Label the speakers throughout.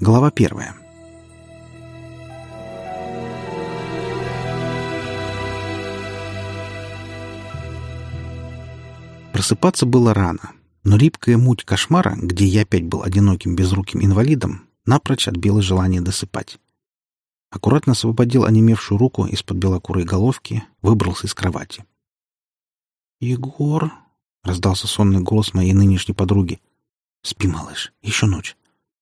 Speaker 1: Глава 1. Просыпаться было рано, но липкая муть кошмара, где я опять был одиноким безруким инвалидом, напрочь отбила желание досыпать. Аккуратно освободил онемевшую руку из-под белокурой головки, выбрался из кровати. «Егор!» — раздался сонный голос моей нынешней подруги. «Спи, малыш, еще ночь».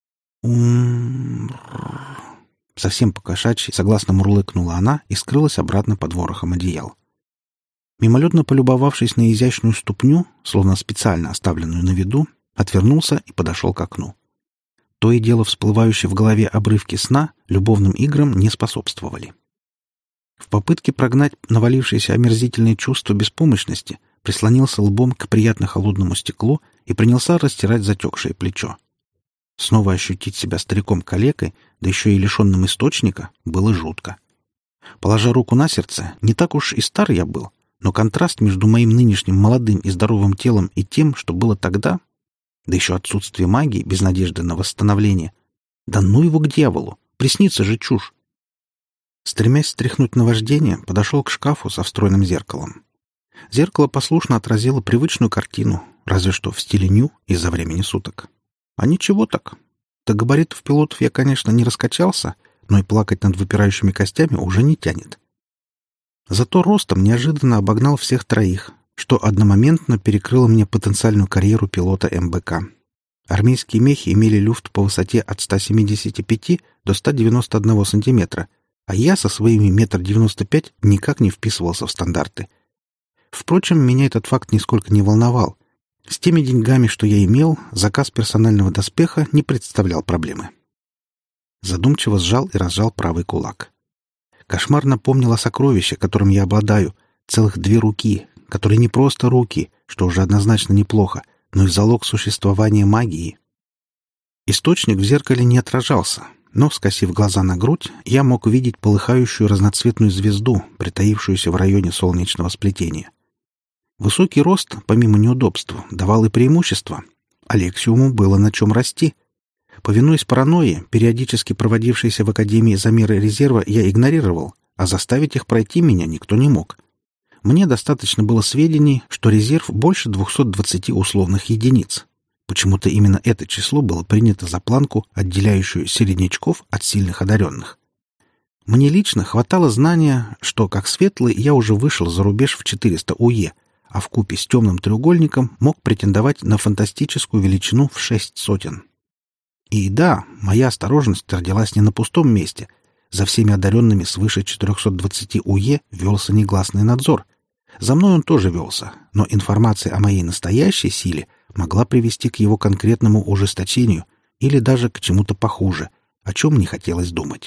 Speaker 1: Совсем по-кошачьи согласно мурлыкнула она и скрылась обратно под ворохом одеял. Мимолетно полюбовавшись на изящную ступню, словно специально оставленную на виду, отвернулся и подошел к окну. То и дело всплывающие в голове обрывки сна любовным играм не способствовали. В попытке прогнать навалившееся омерзительное чувство беспомощности прислонился лбом к приятно холодному стеклу и принялся растирать затекшее плечо. Снова ощутить себя стариком-калекой, да еще и лишенным источника, было жутко. Положа руку на сердце, не так уж и стар я был, но контраст между моим нынешним молодым и здоровым телом и тем, что было тогда, да еще отсутствие магии без надежды на восстановление, да ну его к дьяволу, приснится же чушь. Стремясь стряхнуть наваждение, подошел к шкафу со встроенным зеркалом. Зеркало послушно отразило привычную картину, разве что в стиле ню из-за времени суток. А ничего так. До габаритов пилотов я, конечно, не раскачался, но и плакать над выпирающими костями уже не тянет. Зато ростом неожиданно обогнал всех троих, что одномоментно перекрыло мне потенциальную карьеру пилота МБК. Армейские мехи имели люфт по высоте от 175 до 191 сантиметра, а я со своими 1,95 м никак не вписывался в стандарты. Впрочем, меня этот факт нисколько не волновал. С теми деньгами, что я имел, заказ персонального доспеха не представлял проблемы. Задумчиво сжал и разжал правый кулак. Кошмар напомнил о сокровище, которым я обладаю, целых 2 руки, которые не просто руки, что уже однозначно неплохо, но и залог существования магии. Источник в зеркале не отражался, но, скосив глаза на грудь, я мог увидеть полыхающую разноцветную звезду, притаившуюся в районе солнечного сплетения. Высокий рост, помимо неудобств, давал и преимущества. Алексиуму было на чем расти. Повинуясь паранойи, периодически проводившейся в Академии замеры резерва, я игнорировал, а заставить их пройти меня никто не мог. Мне достаточно было сведений, что резерв больше 220 условных единиц. Почему-то именно это число было принято за планку, отделяющую середнячков от сильных одаренных. Мне лично хватало знания, что, как светлый, я уже вышел за рубеж в 400 УЕ, а вкупе с темным треугольником мог претендовать на фантастическую величину в 6 сотен. И да, моя осторожность родилась не на пустом месте. За всеми одаренными свыше 420 УЕ велся негласный надзор. За мной он тоже велся, но информация о моей настоящей силе могла привести к его конкретному ужесточению или даже к чему-то похуже, о чем не хотелось думать.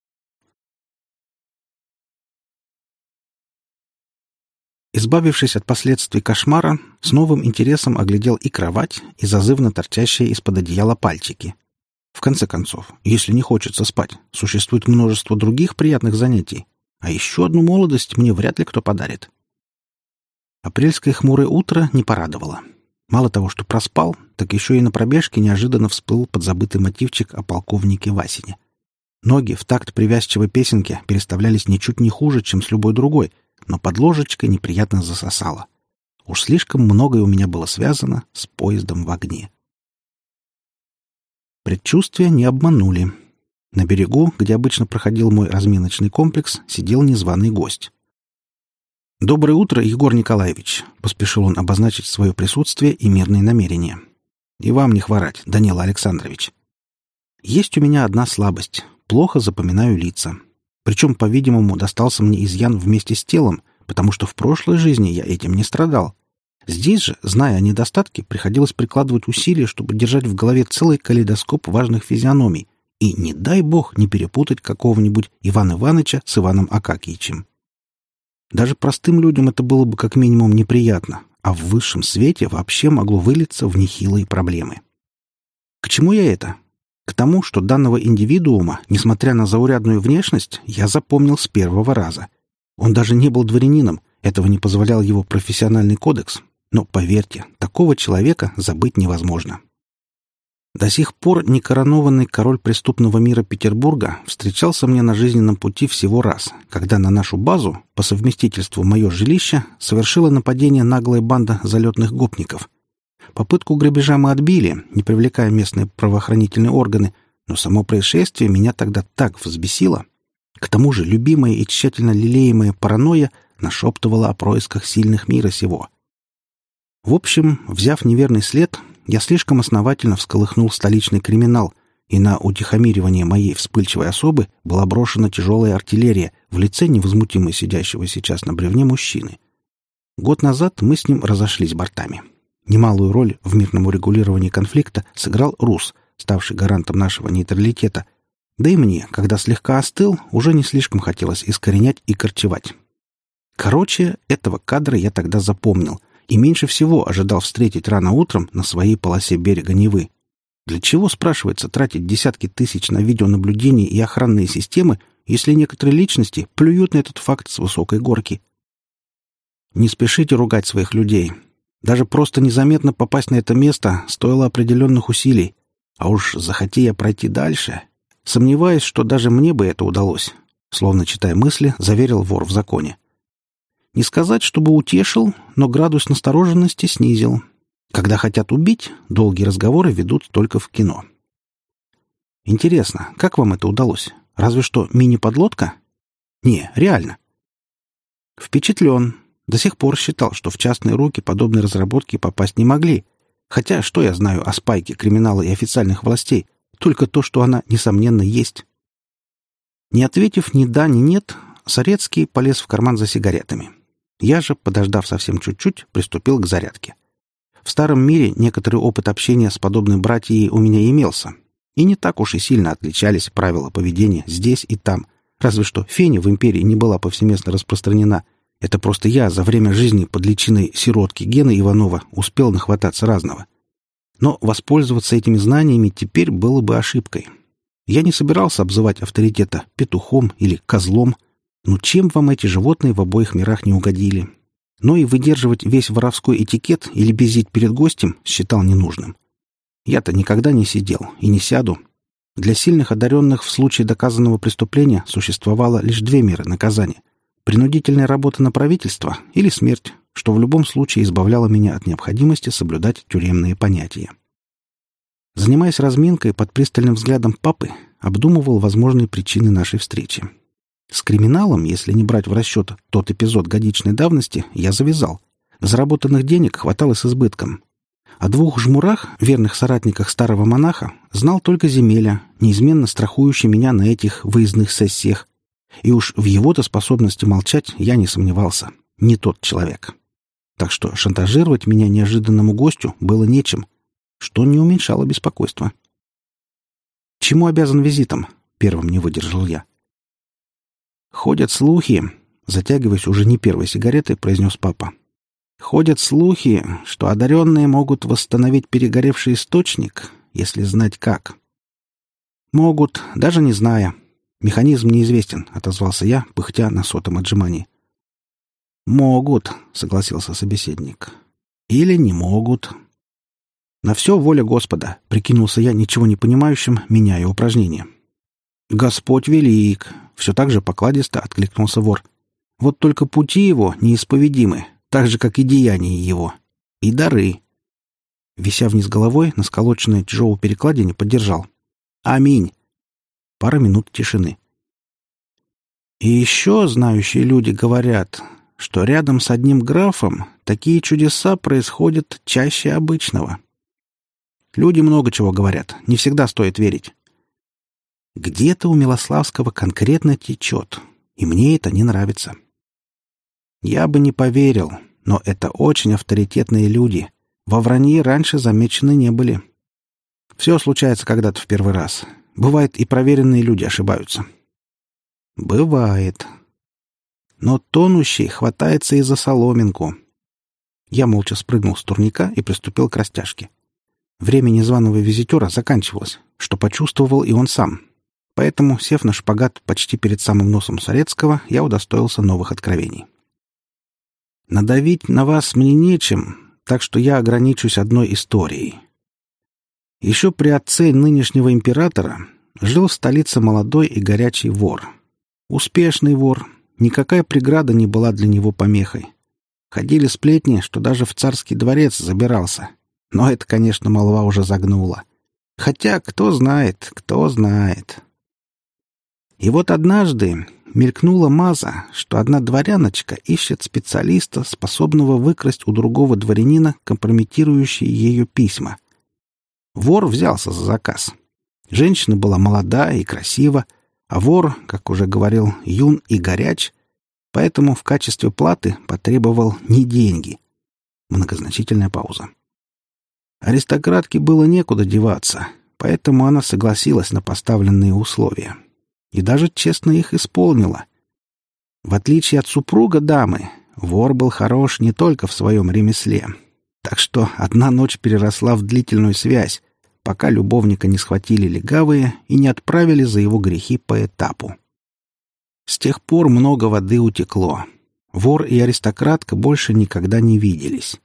Speaker 1: Избавившись от последствий кошмара, с новым интересом оглядел и кровать, и зазывно торчащие из-под одеяла пальчики. В конце концов, если не хочется спать, существует множество других приятных занятий, а еще одну молодость мне вряд ли кто подарит. Апрельское хмурое утро не порадовало. Мало того, что проспал, так еще и на пробежке неожиданно всплыл подзабытый мотивчик о полковнике Васине. Ноги в такт привязчивой песенки переставлялись ничуть не хуже, чем с любой другой, но под ложечкой неприятно засосало. Уж слишком многое у меня было связано с поездом в огне. Предчувствия не обманули. На берегу, где обычно проходил мой разминочный комплекс, сидел незваный гость. «Доброе утро, Егор Николаевич!» — поспешил он обозначить свое присутствие и мирные намерения. «И вам не хворать, Данила Александрович. Есть у меня одна слабость — плохо запоминаю лица. Причем, по-видимому, достался мне изъян вместе с телом, потому что в прошлой жизни я этим не страдал. Здесь же, зная о недостатке, приходилось прикладывать усилия, чтобы держать в голове целый калейдоскоп важных физиономий и, не дай бог, не перепутать какого-нибудь Ивана Иваныча с Иваном Акакиичем. Даже простым людям это было бы как минимум неприятно, а в высшем свете вообще могло вылиться в нехилые проблемы. К чему я это? К тому, что данного индивидуума, несмотря на заурядную внешность, я запомнил с первого раза. Он даже не был дворянином, этого не позволял его профессиональный кодекс. Но, поверьте, такого человека забыть невозможно. До сих пор некоронованный король преступного мира Петербурга встречался мне на жизненном пути всего раз, когда на нашу базу, по совместительству мое жилище, совершила нападение наглая банда залетных гопников. Попытку грабежа мы отбили, не привлекая местные правоохранительные органы, но само происшествие меня тогда так взбесило. К тому же любимая и тщательно лелеемая паранойя нашептывала о происках сильных мира сего. В общем, взяв неверный след, я слишком основательно всколыхнул столичный криминал, и на утихомиривание моей вспыльчивой особы была брошена тяжелая артиллерия в лице невозмутимо сидящего сейчас на бревне мужчины. Год назад мы с ним разошлись бортами. Немалую роль в мирном урегулировании конфликта сыграл Рус, ставший гарантом нашего нейтралитета. Да и мне, когда слегка остыл, уже не слишком хотелось искоренять и корчевать. Короче, этого кадра я тогда запомнил и меньше всего ожидал встретить рано утром на своей полосе берега Невы. Для чего, спрашивается, тратить десятки тысяч на видеонаблюдение и охранные системы, если некоторые личности плюют на этот факт с высокой горки? Не спешите ругать своих людей. Даже просто незаметно попасть на это место стоило определенных усилий. А уж захоти я пройти дальше, сомневаюсь, что даже мне бы это удалось, словно читая мысли, заверил вор в законе. Не сказать, чтобы утешил, но градус настороженности снизил. Когда хотят убить, долгие разговоры ведут только в кино. Интересно, как вам это удалось? Разве что мини-подлодка? Не, реально. Впечатлен. До сих пор считал, что в частные руки подобные разработки попасть не могли. Хотя что я знаю о спайке криминала и официальных властей? Только то, что она, несомненно, есть. Не ответив ни да, ни нет, Сарецкий полез в карман за сигаретами. Я же, подождав совсем чуть-чуть, приступил к зарядке. В старом мире некоторый опыт общения с подобной братьей у меня имелся. И не так уж и сильно отличались правила поведения здесь и там. Разве что феня в империи не была повсеместно распространена. Это просто я за время жизни под личиной сиротки Гены Иванова успел нахвататься разного. Но воспользоваться этими знаниями теперь было бы ошибкой. Я не собирался обзывать авторитета петухом или козлом. Ну чем вам эти животные в обоих мирах не угодили? Но и выдерживать весь воровской этикет или безить перед гостем считал ненужным. Я-то никогда не сидел и не сяду. Для сильных одаренных в случае доказанного преступления существовало лишь две меры наказания: принудительная работа на правительство или смерть, что в любом случае избавляло меня от необходимости соблюдать тюремные понятия. Занимаясь разминкой под пристальным взглядом папы, обдумывал возможные причины нашей встречи. С криминалом, если не брать в расчет тот эпизод годичной давности, я завязал. Заработанных денег хватало с избытком. О двух жмурах, верных соратниках старого монаха, знал только Земеля, неизменно страхующий меня на этих выездных сессиях. И уж в его-то способности молчать я не сомневался. Не тот человек. Так что шантажировать меня неожиданному гостю было нечем, что не уменьшало беспокойства. «Чему обязан визитом?» — первым не выдержал я. «Ходят слухи», — затягиваясь уже не первой сигаретой, произнес папа. «Ходят слухи, что одаренные могут восстановить перегоревший источник, если знать как». «Могут, даже не зная. Механизм неизвестен», — отозвался я, пыхтя на сотом отжимании. «Могут», — согласился собеседник. «Или не могут». «На все воля Господа», — прикинулся я ничего не понимающим, меняя упражнение. «Господь велик», — все так же покладисто откликнулся вор. «Вот только пути его неисповедимы, так же, как и деяния его. И дары». Вися вниз головой, на сколоченной тяжелой перекладине поддержал. «Аминь». Пара минут тишины. «И еще знающие люди говорят, что рядом с одним графом такие чудеса происходят чаще обычного. Люди много чего говорят, не всегда стоит верить. Где-то у Милославского конкретно течет, и мне это не нравится. Я бы не поверил, но это очень авторитетные люди. Во вранье раньше замечены не были. Все случается когда-то в первый раз. Бывает, и проверенные люди ошибаются». «Бывает. Но тонущий хватается и за соломинку». Я молча спрыгнул с турника и приступил к растяжке. Время незваного визитера заканчивалось, что почувствовал и он сам. Поэтому, сев на шпагат почти перед самым носом Сарецкого, я удостоился новых откровений. «Надавить на вас мне нечем, так что я ограничусь одной историей. Еще при отце нынешнего императора жил в столице молодой и горячий вор. Успешный вор. Никакая преграда не была для него помехой. Ходили сплетни, что даже в царский дворец забирался. Но это, конечно, молва уже загнула. Хотя, кто знает, кто знает. И вот однажды мелькнула маза, что одна дворяночка ищет специалиста, способного выкрасть у другого дворянина компрометирующие ее письма. Вор взялся за заказ. Женщина была молода и красива, а вор, как уже говорил, юн и горяч, поэтому в качестве платы потребовал не деньги. Многозначительная пауза. Аристократке было некуда деваться, поэтому она согласилась на поставленные условия. И даже честно их исполнила. В отличие от супруга дамы, вор был хорош не только в своем ремесле. Так что одна ночь переросла в длительную связь, пока любовника не схватили легавые и не отправили за его грехи по этапу. С тех пор много воды утекло. Вор и аристократка больше никогда не виделись.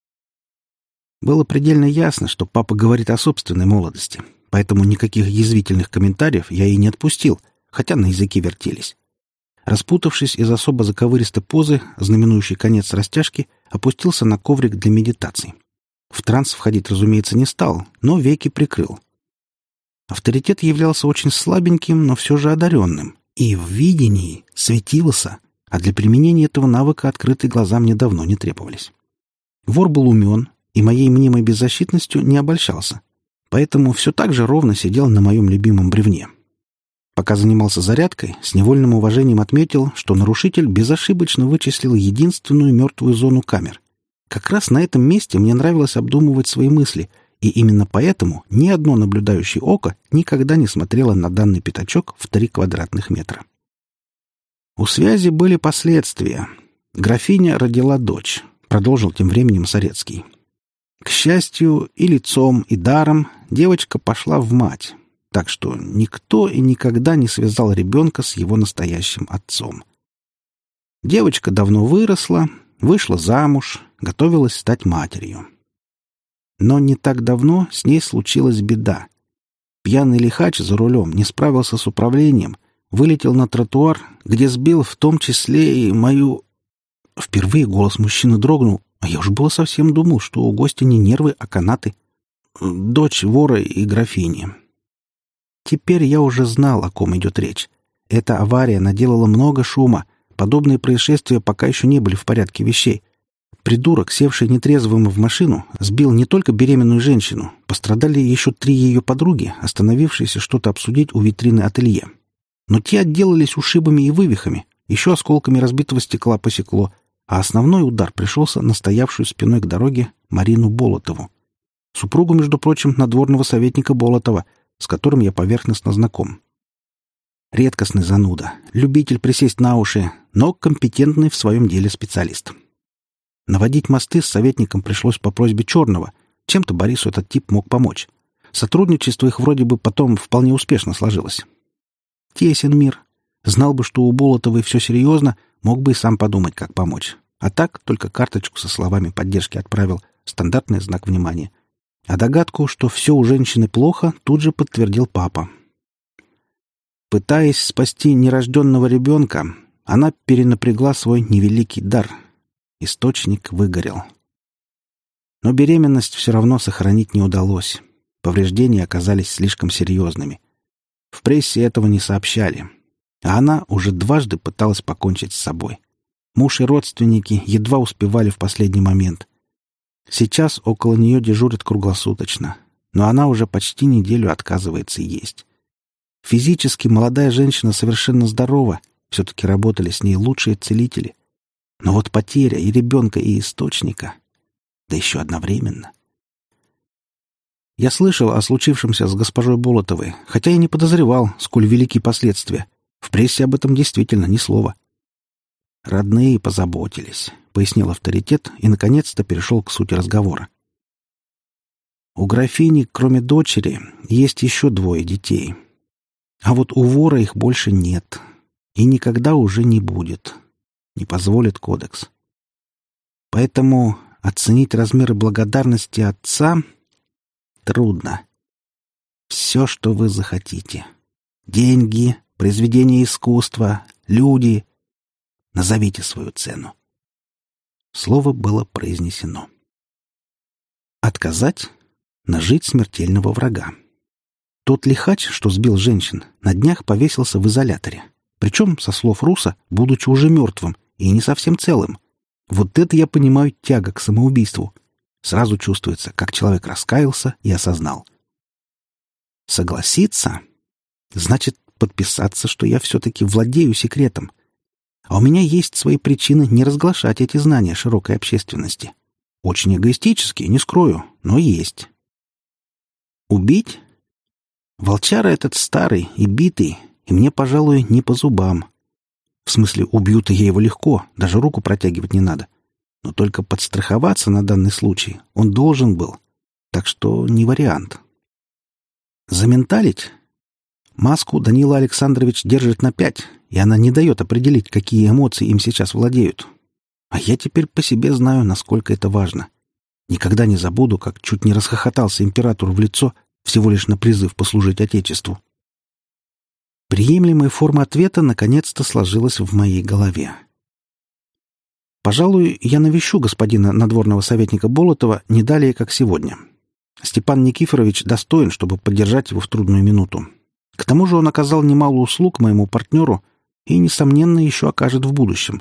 Speaker 1: Было предельно ясно, что папа говорит о собственной молодости, поэтому никаких язвительных комментариев я и не отпустил, хотя на языке вертелись. Распутавшись из особо заковыристой позы, знаменующей конец растяжки, опустился на коврик для медитаций. В транс входить, разумеется, не стал, но веки прикрыл. Авторитет являлся очень слабеньким, но все же одаренным, и в видении светился, а для применения этого навыка открытые глаза мне давно не требовались. Вор был умен, и моей мнимой беззащитностью не обольщался, поэтому все так же ровно сидел на моем любимом бревне. Пока занимался зарядкой, с невольным уважением отметил, что нарушитель безошибочно вычислил единственную мертвую зону камер. Как раз на этом месте мне нравилось обдумывать свои мысли, и именно поэтому ни одно наблюдающее око никогда не смотрело на данный пятачок в 3 квадратных метра. У связи были последствия. Графиня родила дочь, продолжил тем временем Сарецкий. К счастью, и лицом, и даром девочка пошла в мать, так что никто и никогда не связал ребенка с его настоящим отцом. Девочка давно выросла, вышла замуж, готовилась стать матерью. Но не так давно с ней случилась беда. Пьяный лихач за рулем не справился с управлением, вылетел на тротуар, где сбил в том числе и мою... Впервые голос мужчины дрогнул, а я уж было совсем думал, что у гостя не нервы, а канаты. Дочь вора и графини. Теперь я уже знал, о ком идет речь. Эта авария наделала много шума. Подобные происшествия пока еще не были в порядке вещей. Придурок, севший нетрезвым в машину, сбил не только беременную женщину, пострадали еще 3 ее подруги, остановившиеся что-то обсудить у витрины ателье. Но те отделались ушибами и вывихами, еще осколками разбитого стекла посекло, а основной удар пришелся на стоявшую спиной к дороге Марину Болотову. Супругу, между прочим, надворного советника Болотова, с которым я поверхностно знаком. Редкостный зануда, любитель присесть на уши, но компетентный в своем деле специалист. Наводить мосты с советником пришлось по просьбе Черного. Чем-то Борису этот тип мог помочь. Сотрудничество их вроде бы потом вполне успешно сложилось. Тесен мир. Знал бы, что у Болотовой все серьезно, мог бы и сам подумать, как помочь. А так только карточку со словами поддержки отправил. Стандартный знак внимания. А догадку, что все у женщины плохо, тут же подтвердил папа. Пытаясь спасти нерожденного ребенка, она перенапрягла свой невеликий дар. Источник выгорел. Но беременность все равно сохранить не удалось. Повреждения оказались слишком серьезными. В прессе этого не сообщали. А она уже дважды пыталась покончить с собой. Муж и родственники едва успевали в последний момент. Сейчас около нее дежурят круглосуточно, но она уже почти неделю отказывается есть. Физически молодая женщина совершенно здорова, все-таки работали с ней лучшие целители. Но вот потеря и ребенка, и источника, да еще одновременно. Я слышал о случившемся с госпожой Болотовой, хотя и не подозревал, сколь велики последствия. В прессе об этом действительно ни слова. «Родные позаботились», — пояснил авторитет и, наконец-то, перешел к сути разговора. «У графини, кроме дочери, есть еще 2 детей. А вот у вора их больше нет. И никогда уже не будет. Не позволит кодекс. Поэтому оценить размеры благодарности отца трудно. Все, что вы захотите. Деньги, произведения искусства, люди. Назовите свою цену. Слово было произнесено. Отказать — нажить смертельного врага. Тот лихач, что сбил женщин, на днях повесился в изоляторе. Причем, со слов Руса, будучи уже мертвым и не совсем целым. Вот это я понимаю тяга к самоубийству. Сразу чувствуется, как человек раскаялся и осознал. Согласиться — значит подписаться, что я все-таки владею секретом. А у меня есть свои причины не разглашать эти знания широкой общественности. Очень эгоистические, не скрою, но есть. Убить? Волчара этот старый и битый, и мне, пожалуй, не по зубам. В смысле, убью-то я его легко, даже руку протягивать не надо. Но только подстраховаться на данный случай он должен был. Так что не вариант. Заменталить? Маску Данила Александрович держит на 5, и она не дает определить, какие эмоции им сейчас владеют. А я теперь по себе знаю, насколько это важно. Никогда не забуду, как чуть не расхохотался императору в лицо всего лишь на призыв послужить Отечеству. Приемлемая форма ответа наконец-то сложилась в моей голове. Пожалуй, я навещу господина надворного советника Болотова не далее, как сегодня. Степан Никифорович достоин, чтобы поддержать его в трудную минуту. К тому же он оказал немало услуг моему партнеру и, несомненно, еще окажет в будущем.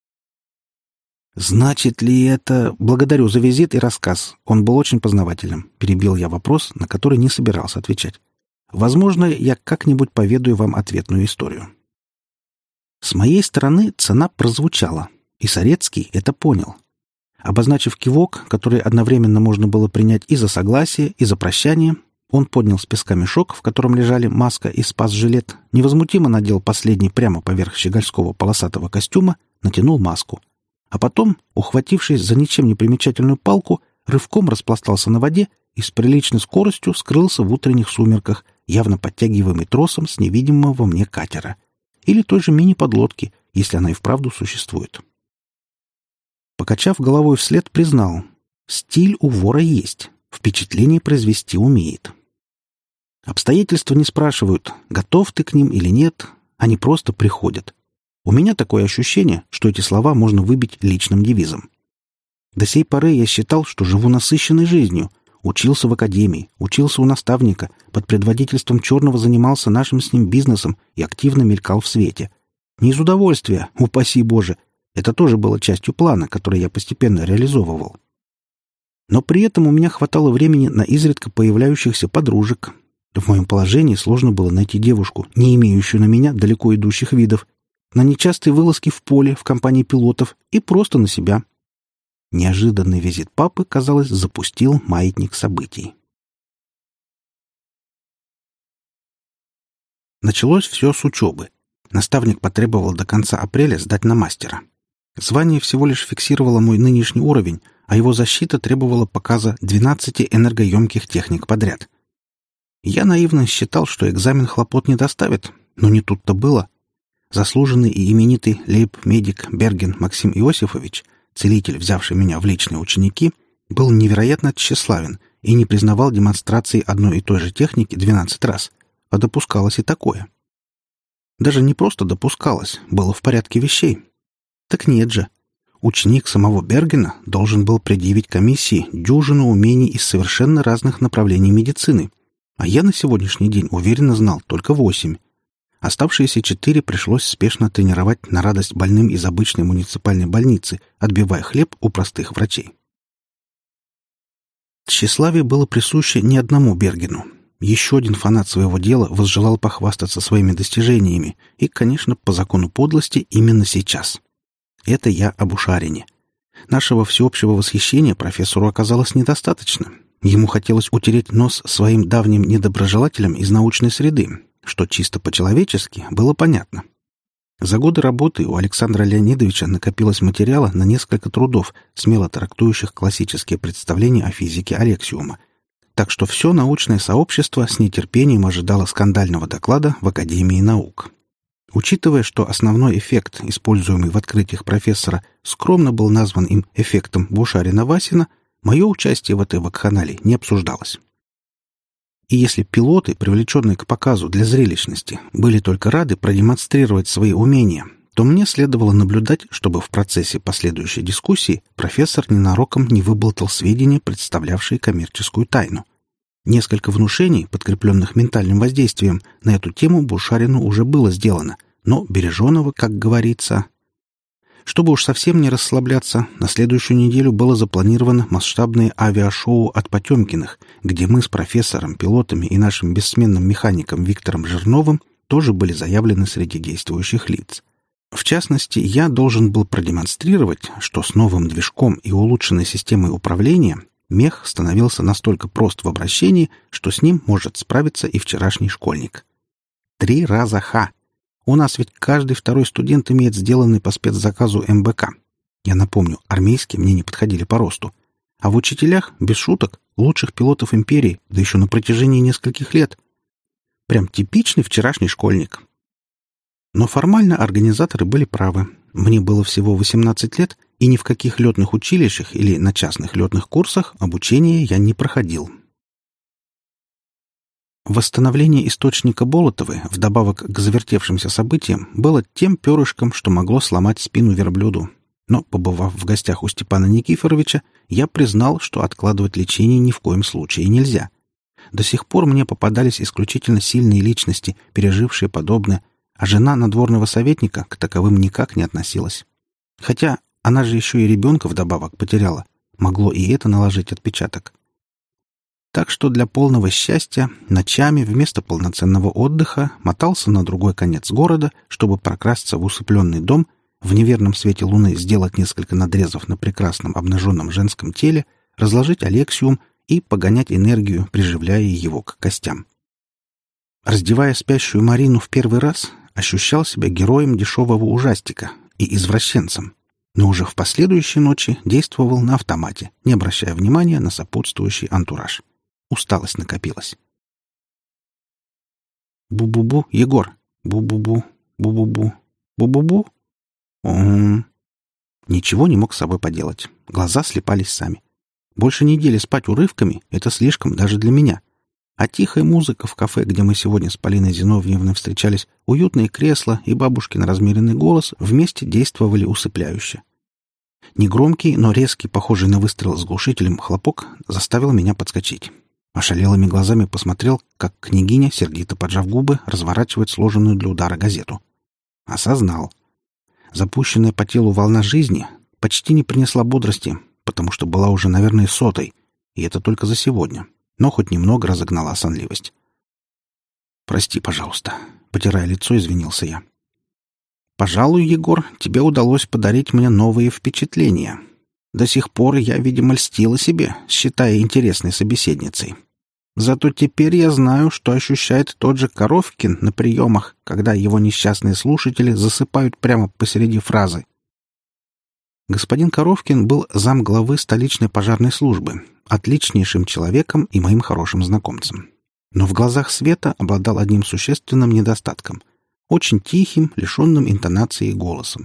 Speaker 1: «Значит ли это...» «Благодарю за визит и рассказ. Он был очень познавательным», — перебил я вопрос, на который не собирался отвечать. «Возможно, я как-нибудь поведаю вам ответную историю». С моей стороны цена прозвучала, и Сорецкий это понял. Обозначив кивок, который одновременно можно было принять и за согласие, и за прощание, он поднял с песка мешок, в котором лежали маска и спас-жилет, невозмутимо надел последний прямо поверх щегольского полосатого костюма, натянул маску. А потом, ухватившись за ничем не примечательную палку, рывком распластался на воде и с приличной скоростью скрылся в утренних сумерках, явно подтягиваемый тросом с невидимого мне катера. Или той же мини-подлодки, если она и вправду существует. Покачав головой вслед, признал: стиль у вора есть, впечатление произвести умеет. Обстоятельства не спрашивают, готов ты к ним или нет, они просто приходят. У меня такое ощущение, что эти слова можно выбить личным девизом. До сей поры я считал, что живу насыщенной жизнью, учился в академии, учился у наставника, под предводительством Черного занимался нашим с ним бизнесом и активно мелькал в свете. Не из удовольствия, упаси Боже, это тоже было частью плана, который я постепенно реализовывал. Но при этом у меня хватало времени на изредка появляющихся подружек. В моем положении сложно было найти девушку, не имеющую на меня далеко идущих видов, на нечастые вылазки в поле в компании пилотов и просто на себя. Неожиданный визит папы, казалось, запустил маятник событий. Началось все с учебы. Наставник потребовал до конца апреля сдать на мастера. Звание всего лишь фиксировало мой нынешний уровень, а его защита требовала показа 12 энергоемких техник подряд. Я наивно считал, что экзамен хлопот не доставит, но не тут-то было. Заслуженный и именитый лейб-медик Берген Максим Иосифович, целитель, взявший меня в личные ученики, был невероятно тщеславен и не признавал демонстрации одной и той же техники 12 раз, а допускалось и такое. Даже не просто допускалось, было в порядке вещей. Так нет же. Ученик самого Бергена должен был предъявить комиссии дюжину умений из совершенно разных направлений медицины, а я на сегодняшний день уверенно знал только 8. Оставшиеся 4 пришлось спешно тренировать на радость больным из обычной муниципальной больницы, отбивая хлеб у простых врачей. Тщеславие было присуще не одному Бергену. Еще один фанат своего дела возжелал похвастаться своими достижениями, и, конечно, по закону подлости именно сейчас. Это я об Ушарине. Нашего всеобщего восхищения профессору оказалось недостаточно. Ему хотелось утереть нос своим давним недоброжелателям из научной среды, что чисто по-человечески было понятно. За годы работы у Александра Леонидовича накопилось материала на несколько трудов, смело трактующих классические представления о физике Алексиума, так что все научное сообщество с нетерпением ожидало скандального доклада в Академии наук. Учитывая, что основной эффект, используемый в открытиях профессора, скромно был назван им эффектом Бушарина-Васина, мое участие в этой вакханалии не обсуждалось. И если пилоты, привлеченные к показу для зрелищности, были только рады продемонстрировать свои умения, то мне следовало наблюдать, чтобы в процессе последующей дискуссии профессор ненароком не выболтал сведения, представлявшие коммерческую тайну. Несколько внушений, подкрепленных ментальным воздействием, на эту тему Бушарину уже было сделано, но береженого, как говорится. Чтобы уж совсем не расслабляться, на следующую неделю было запланировано масштабное авиашоу от Потемкиных, где мы с профессором, пилотами и нашим бессменным механиком Виктором Жирновым тоже были заявлены среди действующих лиц. В частности, я должен был продемонстрировать, что с новым движком и улучшенной системой управления мех становился настолько прост в обращении, что с ним может справиться и вчерашний школьник. 3 раза ха! У нас ведь каждый второй студент имеет сделанный по спецзаказу МБК. Я напомню, армейские мне не подходили по росту. А в учителях, без шуток, лучших пилотов империи, да еще на протяжении нескольких лет. Прям типичный вчерашний школьник. Но формально организаторы были правы. Мне было всего 18 лет, и ни в каких летных училищах или на частных летных курсах обучения я не проходил. Восстановление источника Болотовой, вдобавок к завертевшимся событиям, было тем перышком, что могло сломать спину верблюду. Но, побывав в гостях у Степана Никифоровича, я признал, что откладывать лечение ни в коем случае нельзя. До сих пор мне попадались исключительно сильные личности, пережившие подобное, а жена надворного советника к таковым никак не относилась. Хотя она же еще и ребенка вдобавок потеряла. Могло и это наложить отпечаток. Так что для полного счастья ночами вместо полноценного отдыха мотался на другой конец города, чтобы прокрасться в усыпленный дом, в неверном свете луны сделать несколько надрезов на прекрасном обнаженном женском теле, разложить алексиум и погонять энергию, приживляя его к костям. Раздевая спящую Марину в первый раз, ощущал себя героем дешевого ужастика и извращенцем, но уже в последующие ночи действовал на автомате, не обращая внимания на сопутствующий антураж. Усталость накопилась. «Бу-бу-бу, Егор! Бу-бу-бу, бу-бу-бу, бу-бу-бу!» Ничего не мог с собой поделать. Глаза слепались сами. Больше недели спать урывками — это слишком даже для меня. А тихая музыка в кафе, где мы сегодня с Полиной Зиновьевной встречались, уютные кресла и бабушкин размеренный голос вместе действовали усыпляюще. Негромкий, но резкий, похожий на выстрел с глушителем, хлопок заставил меня подскочить. Ошалелыми глазами посмотрел, как княгиня, сердито поджав губы, разворачивает сложенную для удара газету. Осознал. Запущенная по телу волна жизни почти не принесла бодрости, потому что была уже, наверное, 100-й, и это только за сегодня, но хоть немного разогнала сонливость. «Прости, пожалуйста», — потирая лицо, извинился я. «Пожалуй, Егор, тебе удалось подарить мне новые впечатления. До сих пор я, видимо, льстила себе, считая интересной собеседницей. Зато теперь я знаю, что ощущает тот же Коровкин на приемах, когда его несчастные слушатели засыпают прямо посреди фразы». Господин Коровкин был замглавы столичной пожарной службы, отличнейшим человеком и моим хорошим знакомцем. Но в глазах Света обладал одним существенным недостатком — очень тихим, лишенным интонации голосом.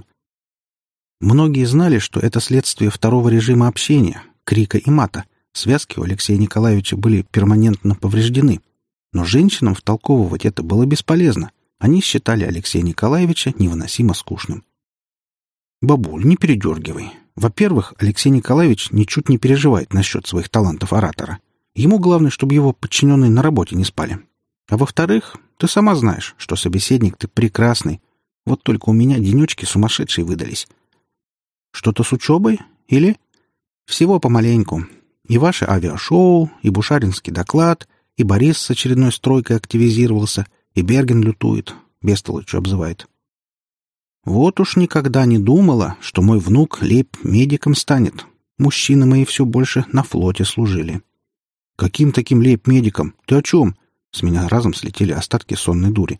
Speaker 1: Многие знали, что это следствие второго режима общения, крика и мата. Связки у Алексея Николаевича были перманентно повреждены. Но женщинам втолковывать это было бесполезно. Они считали Алексея Николаевича невыносимо скучным. «Бабуль, не передергивай. Во-первых, Алексей Николаевич ничуть не переживает насчет своих талантов оратора. Ему главное, чтобы его подчиненные на работе не спали. А во-вторых, ты сама знаешь, что собеседник ты прекрасный. Вот только у меня денечки сумасшедшие выдались. Что-то с учебой? Или? Всего помаленьку. И ваше авиашоу, и бушаринский доклад, и Борис с очередной стройкой активизировался, и Берген лютует, бестолочью обзывает. Вот уж никогда не думала, что мой внук лейб-медиком станет. Мужчины мои все больше на флоте служили. Каким таким лейб-медиком? Ты о чем? С меня разом слетели остатки сонной дури.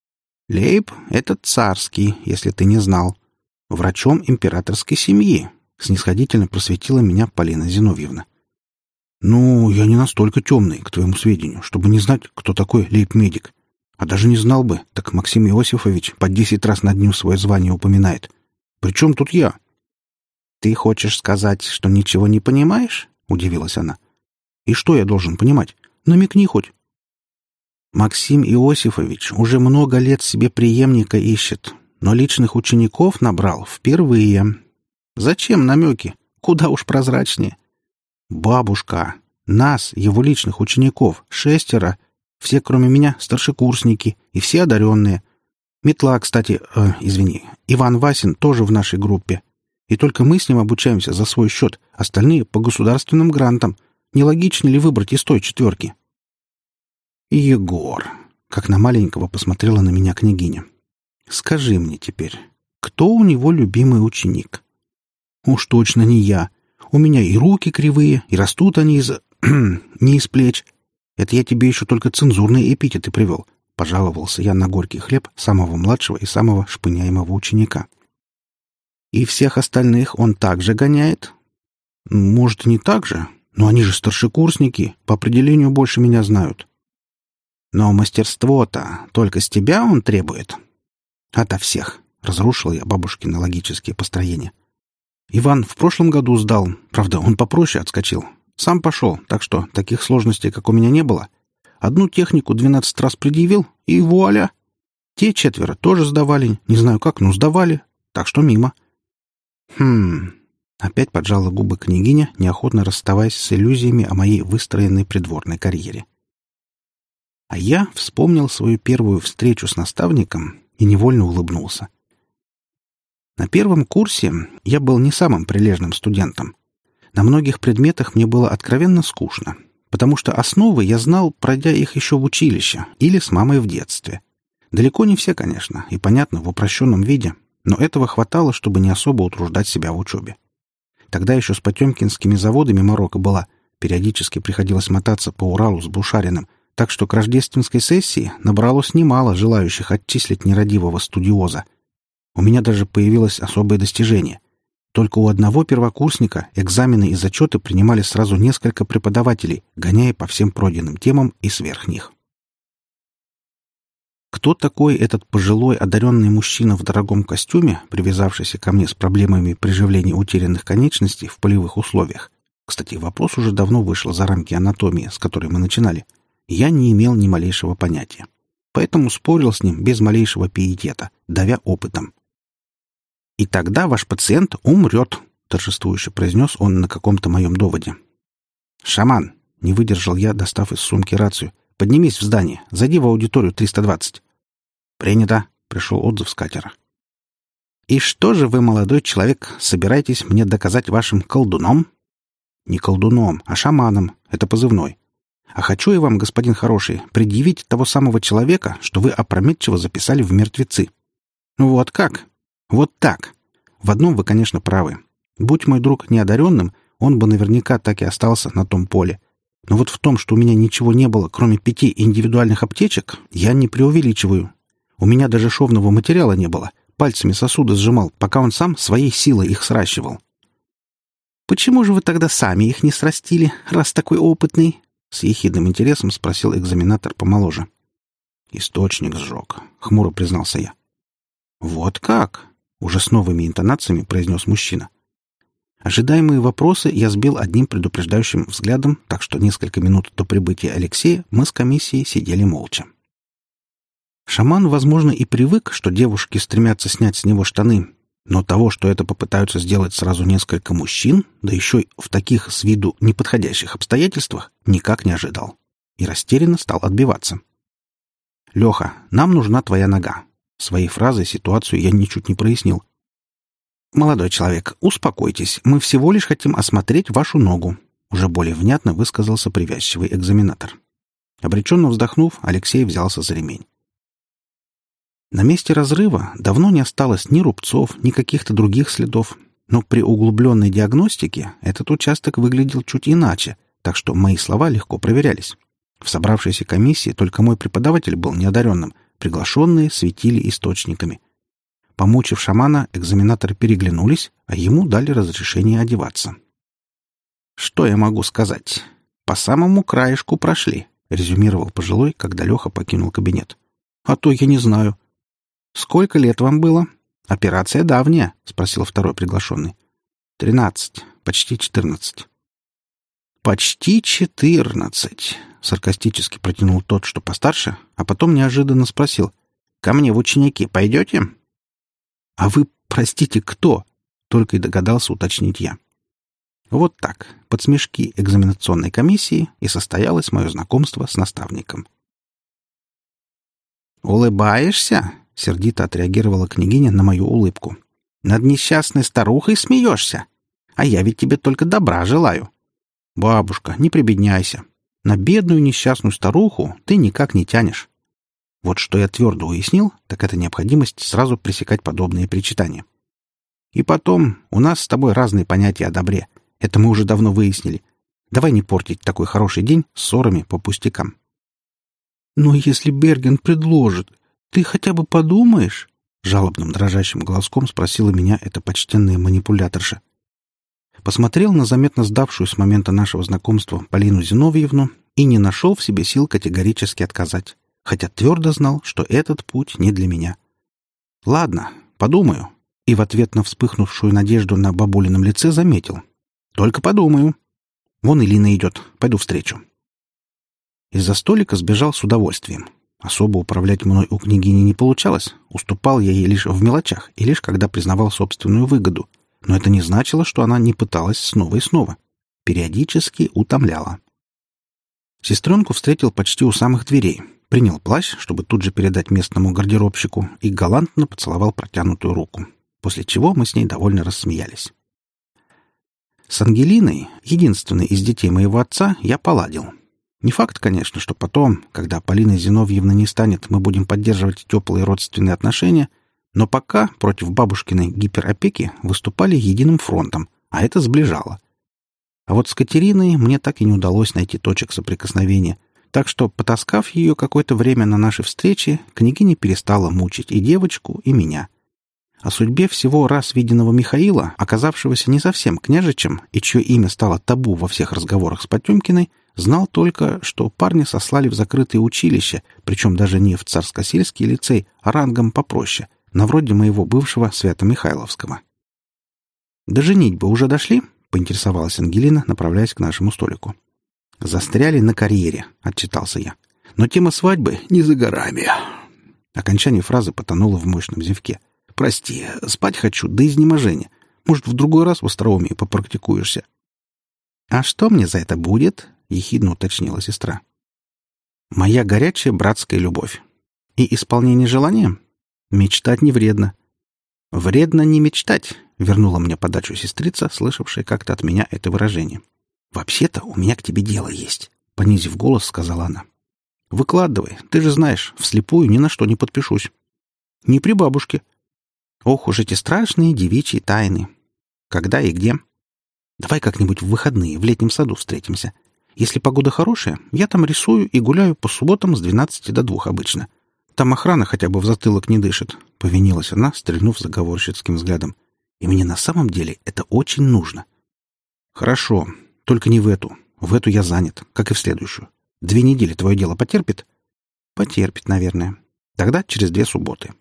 Speaker 1: Лейб — это царский, если ты не знал. Врачом императорской семьи, снисходительно просветила меня Полина Зиновьевна. Ну, я не настолько темный, к твоему сведению, чтобы не знать, кто такой лейб-медик. А даже не знал бы, так Максим Иосифович по 10 раз на дню свое звание упоминает. При чем тут я? Ты хочешь сказать, что ничего не понимаешь? Удивилась она. И что я должен понимать? Намекни хоть. Максим Иосифович уже много лет себе преемника ищет, но личных учеников набрал впервые. Зачем намеки? Куда уж прозрачнее. Бабушка, нас, его личных учеников, 6, все, кроме меня, старшекурсники, и все одаренные. Метла, кстати, Иван Васин тоже в нашей группе. И только мы с ним обучаемся за свой счет, остальные по государственным грантам. Не логично ли выбрать из той 4? Егор, как на маленького посмотрела на меня княгиня. Скажи мне теперь, кто у него любимый ученик? Уж точно не я. У меня и руки кривые, и растут они не из плеч. Это я тебе еще только цензурные эпитеты привел. Пожаловался я на горький хлеб самого младшего и самого шпыняемого ученика. И всех остальных он также гоняет? Может, и не так же, но они же старшекурсники, по определению больше меня знают. Но мастерство-то только с тебя он требует. Ото всех. Разрушил я бабушкины логические построения. Иван в прошлом году сдал. Правда, он попроще отскочил. Сам пошел, так что таких сложностей, как у меня, не было. Одну технику 12 раз предъявил, и вуаля! Те 4 тоже сдавали. Не знаю как, но сдавали. Так что мимо. Опять поджала губы княгиня, неохотно расставаясь с иллюзиями о моей выстроенной придворной карьере. А я вспомнил свою первую встречу с наставником и невольно улыбнулся. На первом курсе я был не самым прилежным студентом. На многих предметах мне было откровенно скучно, потому что основы я знал, пройдя их еще в училище или с мамой в детстве. Далеко не все, конечно, и, понятно, в упрощенном виде, но этого хватало, чтобы не особо утруждать себя в учебе. Тогда еще с потемкинскими заводами морока была, периодически приходилось мотаться по Уралу с Бушариным, так что к рождественской сессии набралось немало желающих отчислить нерадивого студиоза. У меня даже появилось особое достижение. Только у одного первокурсника экзамены и зачеты принимали сразу несколько преподавателей, гоняя по всем пройденным темам и сверх них. Кто такой этот пожилой одаренный мужчина в дорогом костюме, привязавшийся ко мне с проблемами приживления утерянных конечностей в полевых условиях? Кстати, вопрос уже давно вышел за рамки анатомии, с которой мы начинали. Я не имел ни малейшего понятия. Поэтому спорил с ним без малейшего пиетета, давя опытом. «И тогда ваш пациент умрет», — торжествующе произнес он на каком-то моем доводе. «Шаман», — не выдержал я, достав из сумки рацию, — «поднимись в здание, зайди в аудиторию 320». «Принято», — пришел отзыв с катера. «И что же вы, молодой человек, собираетесь мне доказать вашим колдуном?» «Не колдуном, а шаманом. Это позывной. А хочу я вам, господин хороший, предъявить того самого человека, что вы опрометчиво записали в мертвецы». «Вот как?» «Вот так. В одном вы, конечно, правы. Будь мой друг неодаренным, он бы наверняка так и остался на том поле. Но вот в том, что у меня ничего не было, кроме 5 индивидуальных аптечек, я не преувеличиваю. У меня даже шовного материала не было. Пальцами сосуды сжимал, пока он сам своей силой их сращивал». «Почему же вы тогда сами их не срастили, раз такой опытный?» С ехидным интересом спросил экзаменатор помоложе. «Источник сжег», — хмуро признался я. «Вот как?» — уже с новыми интонациями произнес мужчина. Ожидаемые вопросы я сбил одним предупреждающим взглядом, так что несколько минут до прибытия Алексея мы с комиссией сидели молча. Шаман, возможно, и привык, что девушки стремятся снять с него штаны, но того, что это попытаются сделать сразу несколько мужчин, да еще и в таких с виду неподходящих обстоятельствах, никак не ожидал. И растерянно стал отбиваться. «Леха, нам нужна твоя нога». Своей фразой ситуацию я ничуть не прояснил. «Молодой человек, успокойтесь, мы всего лишь хотим осмотреть вашу ногу», уже более внятно высказался привязчивый экзаменатор. Обреченно вздохнув, Алексей взялся за ремень. На месте разрыва давно не осталось ни рубцов, ни каких-то других следов, но при углубленной диагностике этот участок выглядел чуть иначе, так что мои слова легко проверялись. В собравшейся комиссии только мой преподаватель был неодаренным, приглашенные светили источниками. Помучив шамана, экзаменаторы переглянулись, а ему дали разрешение одеваться. «Что я могу сказать? По самому краешку прошли», — резюмировал пожилой, когда Леха покинул кабинет. «А то я не знаю». «Сколько лет вам было?» «Операция давняя», — спросил второй приглашенный. 13, почти 14. «Почти 14. — саркастически протянул тот, что постарше, а потом неожиданно спросил. «Ко мне в ученики пойдете?» «А вы, простите, кто?» — только и догадался уточнить я. Вот так, под смешки экзаменационной комиссии, и состоялось мое знакомство с наставником. «Улыбаешься?» — сердито отреагировала княгиня на мою улыбку. «Над несчастной старухой смеешься? А я ведь тебе только добра желаю. Бабушка, не прибедняйся. На бедную несчастную старуху ты никак не тянешь. Вот что я твердо уяснил, так это необходимость сразу пресекать подобные причитания. И потом, у нас с тобой разные понятия о добре. Это мы уже давно выяснили. Давай не портить такой хороший день ссорами по пустякам». «Но если Берген предложит, ты хотя бы подумаешь?» — жалобным дрожащим голоском спросила меня эта почтенная манипуляторша. Посмотрел на заметно сдавшую с момента нашего знакомства Полину Зиновьевну и не нашел в себе сил категорически отказать, хотя твердо знал, что этот путь не для меня. «Ладно, подумаю», и в ответ на вспыхнувшую надежду на бабулином лице заметил. «Только подумаю. Вон и Лина идет, пойду встречу». Из-за столика сбежал с удовольствием. Особо управлять мной у княгини не получалось, уступал я ей лишь в мелочах и лишь когда признавал собственную выгоду. Но это не значило, что она не пыталась снова и снова. Периодически утомляла. Сестренку встретил почти у самых дверей, принял плащ, чтобы тут же передать местному гардеробщику, и галантно поцеловал протянутую руку, после чего мы с ней довольно рассмеялись. С Ангелиной, единственной из детей моего отца, я поладил. Не факт, конечно, что потом, когда Полина Зиновьевна не станет, мы будем поддерживать теплые родственные отношения, но пока против бабушкиной гиперопеки выступали единым фронтом, а это сближало. А вот с Катериной мне так и не удалось найти точек соприкосновения, так что, потаскав ее какое-то время на наши встречи, княгиня перестала мучить и девочку, и меня. О судьбе всего раз виденного Михаила, оказавшегося не совсем княжичем и чье имя стало табу во всех разговорах с Потемкиной, знал только, что парня сослали в закрытое училище, причем даже не в Царско-сельский лицей, а рангом попроще, на вроде моего бывшего Свято-Михайловского. «До женитьбы уже дошли?» — поинтересовалась Ангелина, направляясь к нашему столику. «Застряли на карьере», — отчитался я. «Но тема свадьбы не за горами». Окончание фразы потонуло в мощном зевке. «Прости, спать хочу до изнеможения. Может, в другой раз в остроумии попрактикуешься?» «А что мне за это будет?» — ехидно уточнила сестра. «Моя горячая братская любовь. И исполнение желания? Мечтать не вредно». «Вредно не мечтать», — вернула мне подачу сестрица, слышавшая как-то от меня это выражение. «Вообще-то у меня к тебе дело есть», — понизив голос, сказала она. «Выкладывай, ты же знаешь, вслепую ни на что не подпишусь». «Не при бабушке». «Ох уж эти страшные девичьи тайны. Когда и где?» «Давай как-нибудь в выходные в летнем саду встретимся. Если погода хорошая, я там рисую и гуляю по субботам с 12 до 2 обычно. Там охрана хотя бы в затылок не дышит», — повинилась она, стрельнув заговорщицким взглядом. «И мне на самом деле это очень нужно». «Хорошо, только не в эту. В эту я занят, как и в следующую. 2 недели твое дело потерпит?» «Потерпит, наверное. Тогда через 2 субботы».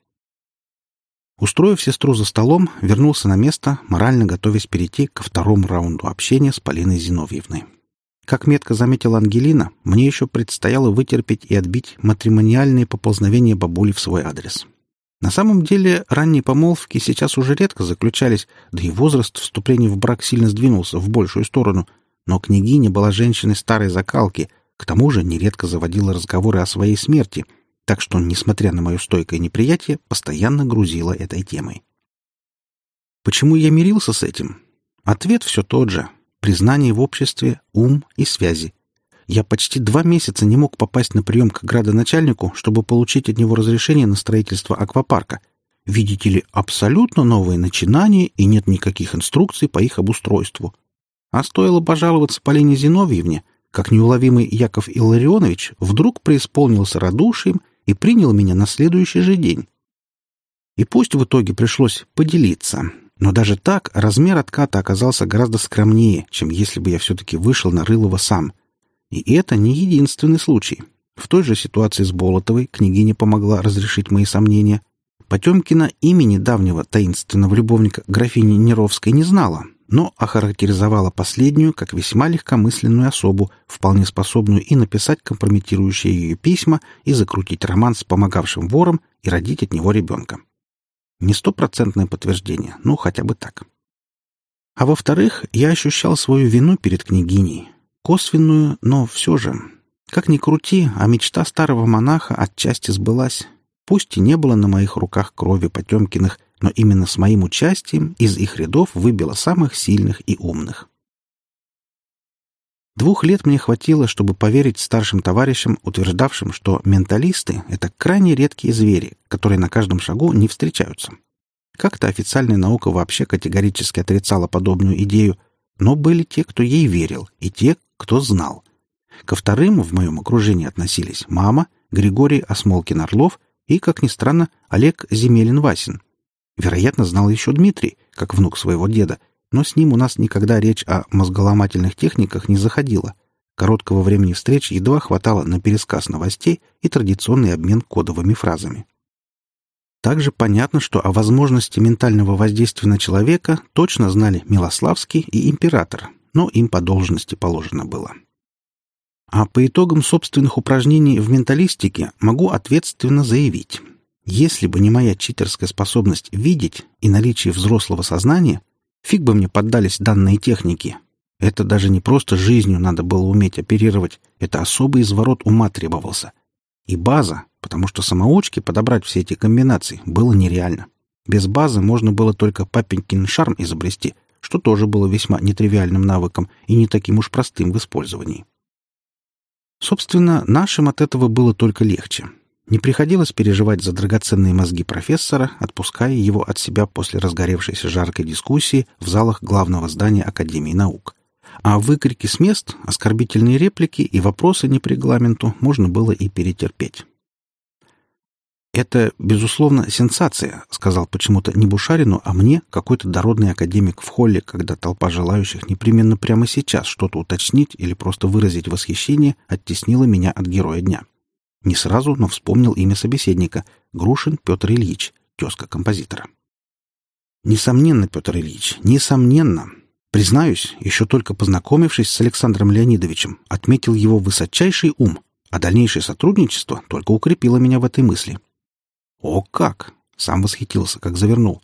Speaker 1: Устроив сестру за столом, вернулся на место, морально готовясь перейти ко второму раунду общения с Полиной Зиновьевной. Как метко заметила Ангелина, мне еще предстояло вытерпеть и отбить матримониальные поползновения бабули в свой адрес. На самом деле, ранние помолвки сейчас уже редко заключались, да и возраст вступления в брак сильно сдвинулся в большую сторону, но княгиня была женщиной старой закалки, к тому же нередко заводила разговоры о своей смерти, так что, несмотря на мое стойкое неприятие, постоянно грузила этой темой. Почему я мирился с этим? Ответ все тот же. Признание в обществе, ум и связи. Я почти 2 месяца не мог попасть на прием к градоначальнику, чтобы получить от него разрешение на строительство аквапарка. Видите ли, абсолютно новые начинания и нет никаких инструкций по их обустройству. А стоило пожаловаться Полине Зиновьевне, как неуловимый Яков Илларионович вдруг преисполнился радушием и принял меня на следующий же день. И пусть в итоге пришлось поделиться, но даже так размер отката оказался гораздо скромнее, чем если бы я все-таки вышел на Рылова сам. И это не единственный случай. В той же ситуации с Болотовой княгиня помогла разрешить мои сомнения. Потемкина имени давнего таинственного любовника графини Неровской не знала, но охарактеризовала последнюю как весьма легкомысленную особу, вполне способную и написать компрометирующие ее письма, и закрутить роман с помогавшим вором, и родить от него ребенка. Не стопроцентное подтверждение, но хотя бы так. А во-вторых, я ощущал свою вину перед княгиней. Косвенную, но все же. Как ни крути, а мечта старого монаха отчасти сбылась. Пусть и не было на моих руках крови Потемкиных, но именно с моим участием из их рядов выбило самых сильных и умных. 2 лет мне хватило, чтобы поверить старшим товарищам, утверждавшим, что менталисты — это крайне редкие звери, которые на каждом шагу не встречаются. Как-то официальная наука вообще категорически отрицала подобную идею, но были те, кто ей верил, и те, кто знал. Ко вторым в моем окружении относились мама, Григорий Осмолкин-Орлов и, как ни странно, Олег Земелин-Васин. Вероятно, знал еще Дмитрий, как внук своего деда, но с ним у нас никогда речь о мозголомательных техниках не заходила. Короткого времени встреч едва хватало на пересказ новостей и традиционный обмен кодовыми фразами. Также понятно, что о возможности ментального воздействия на человека точно знали Милославский и император, но им по должности положено было. А по итогам собственных упражнений в менталистике могу ответственно заявить: если бы не моя читерская способность видеть и наличие взрослого сознания, фиг бы мне поддались данные техники. Это даже не просто жизнью надо было уметь оперировать, это особый изворот ума требовался. И база, потому что самоучке подобрать все эти комбинации было нереально. Без базы можно было только папенькин шарм изобрести, что тоже было весьма нетривиальным навыком и не таким уж простым в использовании. Собственно, нашим от этого было только легче. Не приходилось переживать за драгоценные мозги профессора, отпуская его от себя после разгоревшейся жаркой дискуссии в залах главного здания Академии наук. А выкрики с мест, оскорбительные реплики и вопросы не по регламенту можно было и перетерпеть. «Это, безусловно, сенсация», — сказал почему-то не Бушарину, а мне какой-то дородный академик в холле, когда толпа желающих непременно прямо сейчас что-то уточнить или просто выразить восхищение оттеснила меня от героя дня. Не сразу, но вспомнил имя собеседника — Грушин Петр Ильич, тезка композитора. Несомненно, Петр Ильич, несомненно. Признаюсь, еще только познакомившись с Александром Леонидовичем, отметил его высочайший ум, а дальнейшее сотрудничество только укрепило меня в этой мысли. О как! Сам восхитился, как завернул.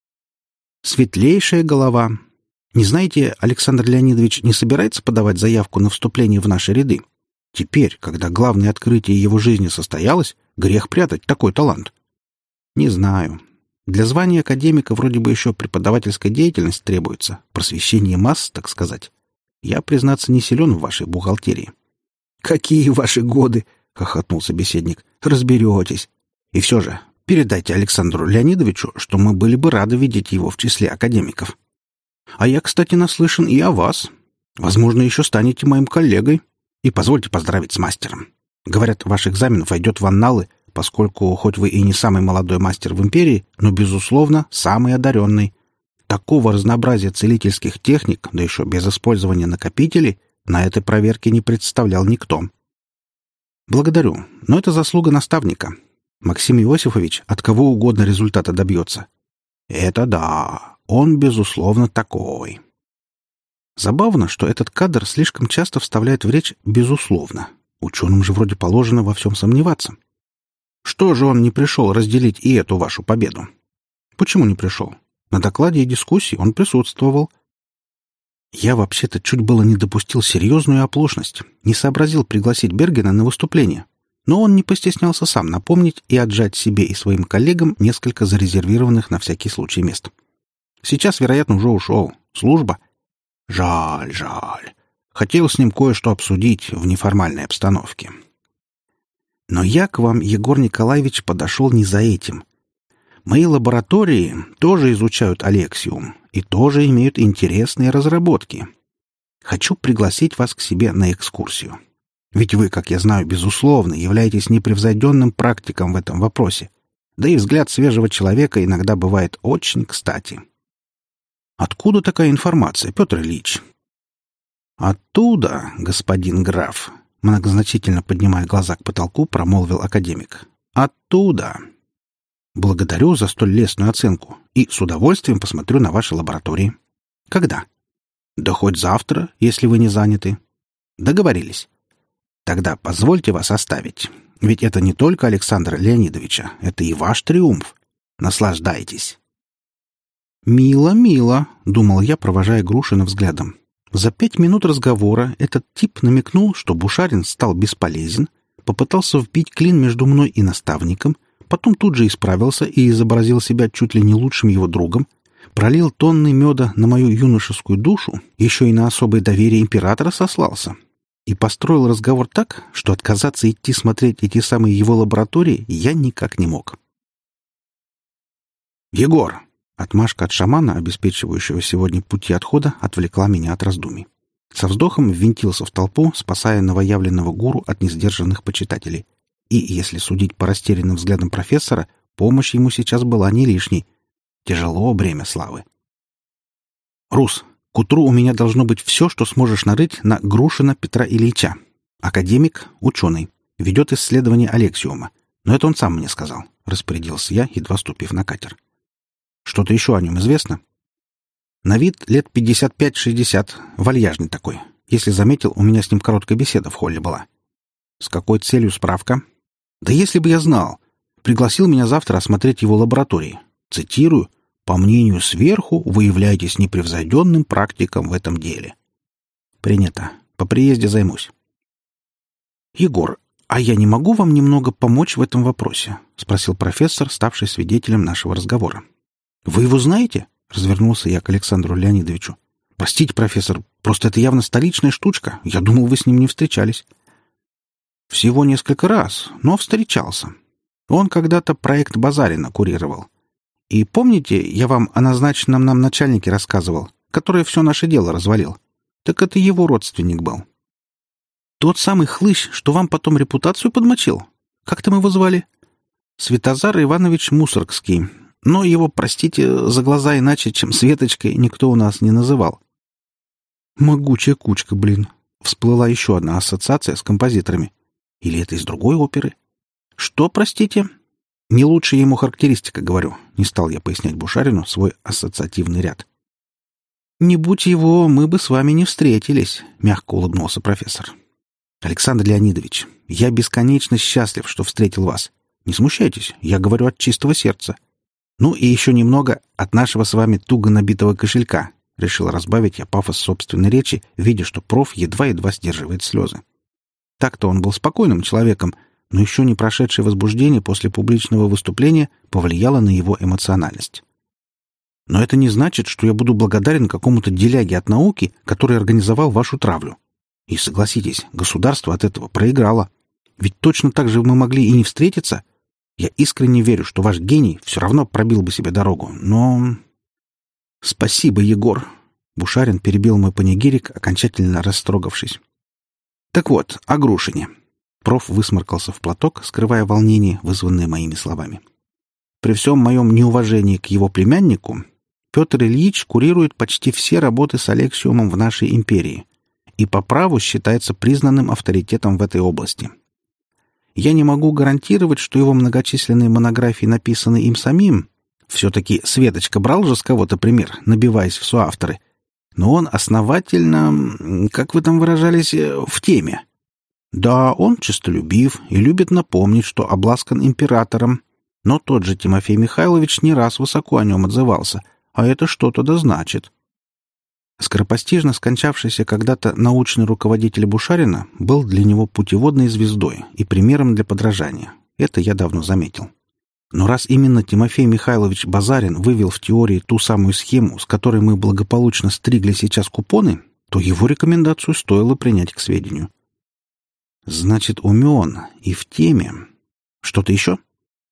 Speaker 1: Светлейшая голова. Не знаете, Александр Леонидович не собирается подавать заявку на вступление в наши ряды? Теперь, когда главное открытие его жизни состоялось, грех прятать такой талант. Не знаю. Для звания академика вроде бы еще преподавательская деятельность требуется, просвещение масс, так сказать. Я, признаться, не силен в вашей бухгалтерии. «Какие ваши годы!» — хохотнул собеседник. «Разберетесь. И все же, передайте Александру Леонидовичу, что мы были бы рады видеть его в числе академиков. А я, кстати, наслышан и о вас. Возможно, еще станете моим коллегой. И позвольте поздравить с мастером. Говорят, ваш экзамен войдет в анналы, поскольку хоть вы и не самый молодой мастер в империи, но, безусловно, самый одаренный. Такого разнообразия целительских техник, да еще без использования накопителей, на этой проверке не представлял никто. Благодарю, но это заслуга наставника. Максим Иосифович от кого угодно результата добьется. Это да, он, безусловно, такой. Забавно, что этот кадр слишком часто вставляет в речь «безусловно». Ученым же вроде положено во всем сомневаться. Что же он не пришел разделить и эту вашу победу? Почему не пришел? На докладе и дискуссии он присутствовал. Я вообще-то чуть было не допустил серьезную оплошность, не сообразил пригласить Бергена на выступление. Но он не постеснялся сам напомнить и отжать себе и своим коллегам несколько зарезервированных на всякий случай мест. Сейчас, вероятно, уже ушел. Служба. Жаль, жаль. Хотел с ним кое-что обсудить в неформальной обстановке. Но я к вам, Егор Николаевич, подошел не за этим. Мои лаборатории тоже изучают Алексиум и тоже имеют интересные разработки. Хочу пригласить вас к себе на экскурсию. Ведь вы, как я знаю, безусловно, являетесь непревзойденным практиком в этом вопросе. Да и взгляд свежего человека иногда бывает очень кстати. Откуда такая информация, Петр Ильич? Оттуда, господин граф, многозначительно поднимая глаза к потолку, промолвил академик. Оттуда. Благодарю за столь лестную оценку и с удовольствием посмотрю на ваши лаборатории. Когда? Да хоть завтра, если вы не заняты. Договорились. Тогда позвольте вас оставить. Ведь это не только Александра Леонидовича, это и ваш триумф. Наслаждайтесь. «Мило, мило», — думал я, провожая Грушина взглядом. За 5 минут разговора этот тип намекнул, что Бушарин стал бесполезен, попытался вбить клин между мной и наставником, потом тут же исправился и изобразил себя чуть ли не лучшим его другом, пролил тонны меда на мою юношескую душу, еще и на особое доверие императора сослался, и построил разговор так, что отказаться идти смотреть эти самые его лаборатории я никак не мог. «Егор!» Отмашка от шамана, обеспечивающего сегодня пути отхода, отвлекла меня от раздумий. Со вздохом ввинтился в толпу, спасая новоявленного гуру от несдержанных почитателей. И, если судить по растерянным взглядам профессора, помощь ему сейчас была не лишней. Тяжело бремя славы. «Рус, к утру у меня должно быть все, что сможешь нарыть на Грушина Петра Ильича. Академик, ученый, ведет исследование алексиума. Но это он сам мне сказал», — распорядился я, едва ступив на катер. «Что-то еще о нем известно?» «На вид лет 55-60, вальяжный такой. Если заметил, у меня с ним короткая беседа в холле была». «С какой целью справка?» «Да если бы я знал. Пригласил меня завтра осмотреть его лаборатории. Цитирую: «По мнению сверху, вы являетесь непревзойденным практиком в этом деле». «Принято. По приезде займусь». «Егор, а я не могу вам немного помочь в этом вопросе?» — спросил профессор, ставший свидетелем нашего разговора. «Вы его знаете?» — развернулся я к Александру Леонидовичу. «Простите, профессор, просто это явно столичная штучка. Я думал, вы с ним не встречались». «Всего несколько раз, но встречался. Он когда-то проект Базарина курировал. И помните, я вам о назначенном нам начальнике рассказывал, который все наше дело развалил? Так это его родственник был. Тот самый хлыщ, что вам потом репутацию подмочил? Как там его звали?» «Святозар Иванович Мусоргский. Но его, простите, за глаза иначе, чем Светочкой, никто у нас не называл». «Могучая кучка, блин!» Всплыла еще одна ассоциация с композиторами. Или это из другой оперы? «Что, простите?» «Не лучшая ему характеристика, говорю». Не стал я пояснять Бушарину свой ассоциативный ряд. «Не будь его, мы бы с вами не встретились», — мягко улыбнулся профессор. «Александр Леонидович, я бесконечно счастлив, что встретил вас. Не смущайтесь, я говорю от чистого сердца. Ну и еще немного от нашего с вами туго набитого кошелька», — решил разбавить я пафос собственной речи, видя, что проф едва-едва сдерживает слезы. Так-то он был спокойным человеком, но еще не прошедшее возбуждение после публичного выступления повлияло на его эмоциональность. «Но это не значит, что я буду благодарен какому-то деляге от науки, который организовал вашу травлю. И согласитесь, государство от этого проиграло. Ведь точно так же мы могли и не встретиться. Я искренне верю, что ваш гений все равно пробил бы себе дорогу, но...» «Спасибо, Егор!» Бушарин перебил мой панигирик, окончательно растрогавшись. «Так вот, о Грушине». Проф высморкался в платок, скрывая волнение, вызванное моими словами. «При всем моем неуважении к его племяннику, Петр Ильич курирует почти все работы с алексиумом в нашей империи и по праву считается признанным авторитетом в этой области. Я не могу гарантировать, что его многочисленные монографии написаны им самим. Все-таки Светочка брал же с кого-то пример, набиваясь в соавторы. Но он основательно, как вы там выражались, в теме. Да, он честолюбив и любит напомнить, что обласкан императором. Но тот же Тимофей Михайлович не раз высоко о нем отзывался, а это что-то да значит». Скоропостижно скончавшийся когда-то научный руководитель Бушарина был для него путеводной звездой и примером для подражания. Это я давно заметил. Но раз именно Тимофей Михайлович Базарин вывел в теории ту самую схему, с которой мы благополучно стригли сейчас купоны, то его рекомендацию стоило принять к сведению. Значит, умен и в теме. Что-то еще?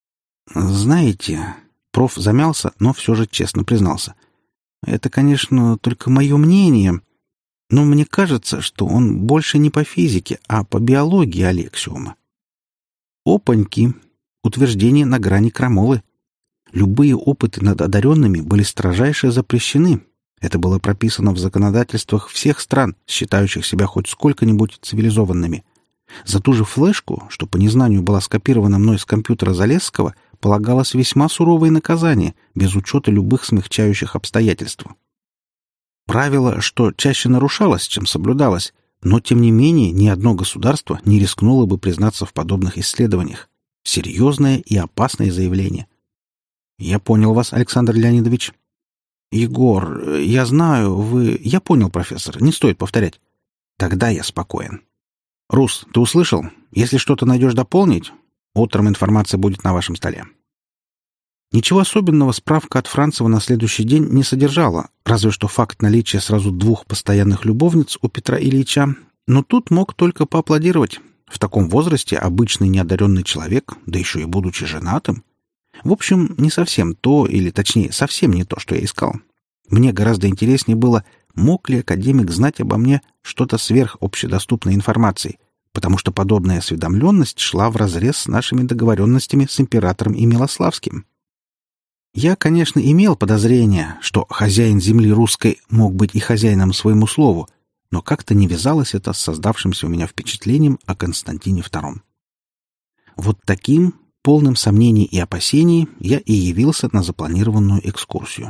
Speaker 1: Знаете, проф замялся, но все же честно признался. Это, конечно, только мое мнение, но мне кажется, что он больше не по физике, а по биологии алексиума. Опаньки. Утверждение на грани крамолы. Любые опыты над одаренными были строжайше запрещены. Это было прописано в законодательствах всех стран, считающих себя хоть сколько-нибудь цивилизованными. За ту же флешку, что по незнанию была скопирована мной с компьютера Залесского, полагалось весьма суровое наказание, без учета любых смягчающих обстоятельств. Правило, что чаще нарушалось, чем соблюдалось, но, тем не менее, ни одно государство не рискнуло бы признаться в подобных исследованиях. Серьезное и опасное заявление. «Я понял вас, Александр Леонидович». «Егор, я знаю, вы...» «Я понял, профессор, не стоит повторять». «Тогда я спокоен». «Рус, ты услышал? Если что-то найдешь дополнить, утром информация будет на вашем столе». Ничего особенного справка от Францева на следующий день не содержала, разве что факт наличия сразу 2 постоянных любовниц у Петра Ильича, но тут мог только поаплодировать. В таком возрасте обычный неодаренный человек, да еще и будучи женатым. В общем, не совсем то, или точнее, совсем не то, что я искал. Мне гораздо интереснее было, мог ли академик знать обо мне что-то сверх общедоступной информации, потому что подобная осведомленность шла вразрез с нашими договоренностями с императором и Милославским. Я, конечно, имел подозрение, что хозяин земли русской мог быть и хозяином своему слову, но как-то не вязалось это с создавшимся у меня впечатлением о Константине II. Вот таким, полным сомнений и опасений, я и явился на запланированную экскурсию.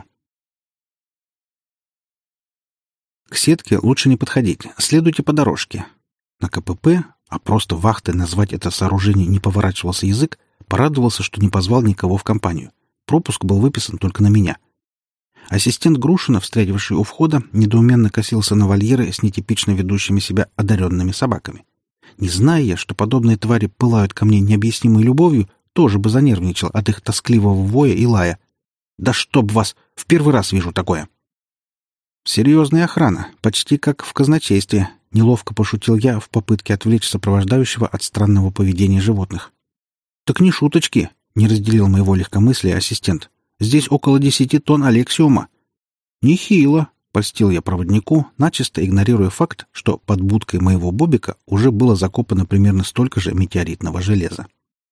Speaker 1: К сетке лучше не подходить, следуйте по дорожке. На КПП, а просто вахтой назвать это сооружение не поворачивался язык, порадовался, что не позвал никого в компанию. Пропуск был выписан только на меня. Ассистент Грушина, встретивший у входа, недоуменно косился на вольеры с нетипично ведущими себя одаренными собаками. Не зная я, что подобные твари пылают ко мне необъяснимой любовью, тоже бы занервничал от их тоскливого воя и лая. «Да чтоб вас! В первый раз вижу такое!» «Серьезная охрана, почти как в казначействе», — неловко пошутил я в попытке отвлечь сопровождающего от странного поведения животных. «Так не шуточки!» — не разделил моего легкомыслия ассистент. «Здесь около 10 тонн алексиума». «Нехило», — польстил я проводнику, начисто игнорируя факт, что под будкой моего Бобика уже было закопано примерно столько же метеоритного железа.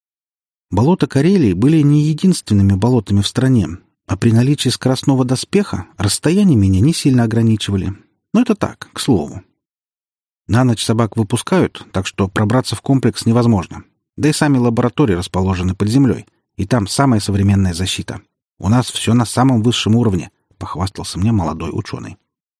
Speaker 1: Болота Карелии были не единственными болотами в стране, а при наличии скоростного доспеха расстояния меня не сильно ограничивали. Но это так, к слову. На ночь собак выпускают, так что пробраться в комплекс невозможно. Да и сами лаборатории расположены под землей, и там самая современная защита. У нас все на самом высшем уровне, — похвастался мне молодой ученый.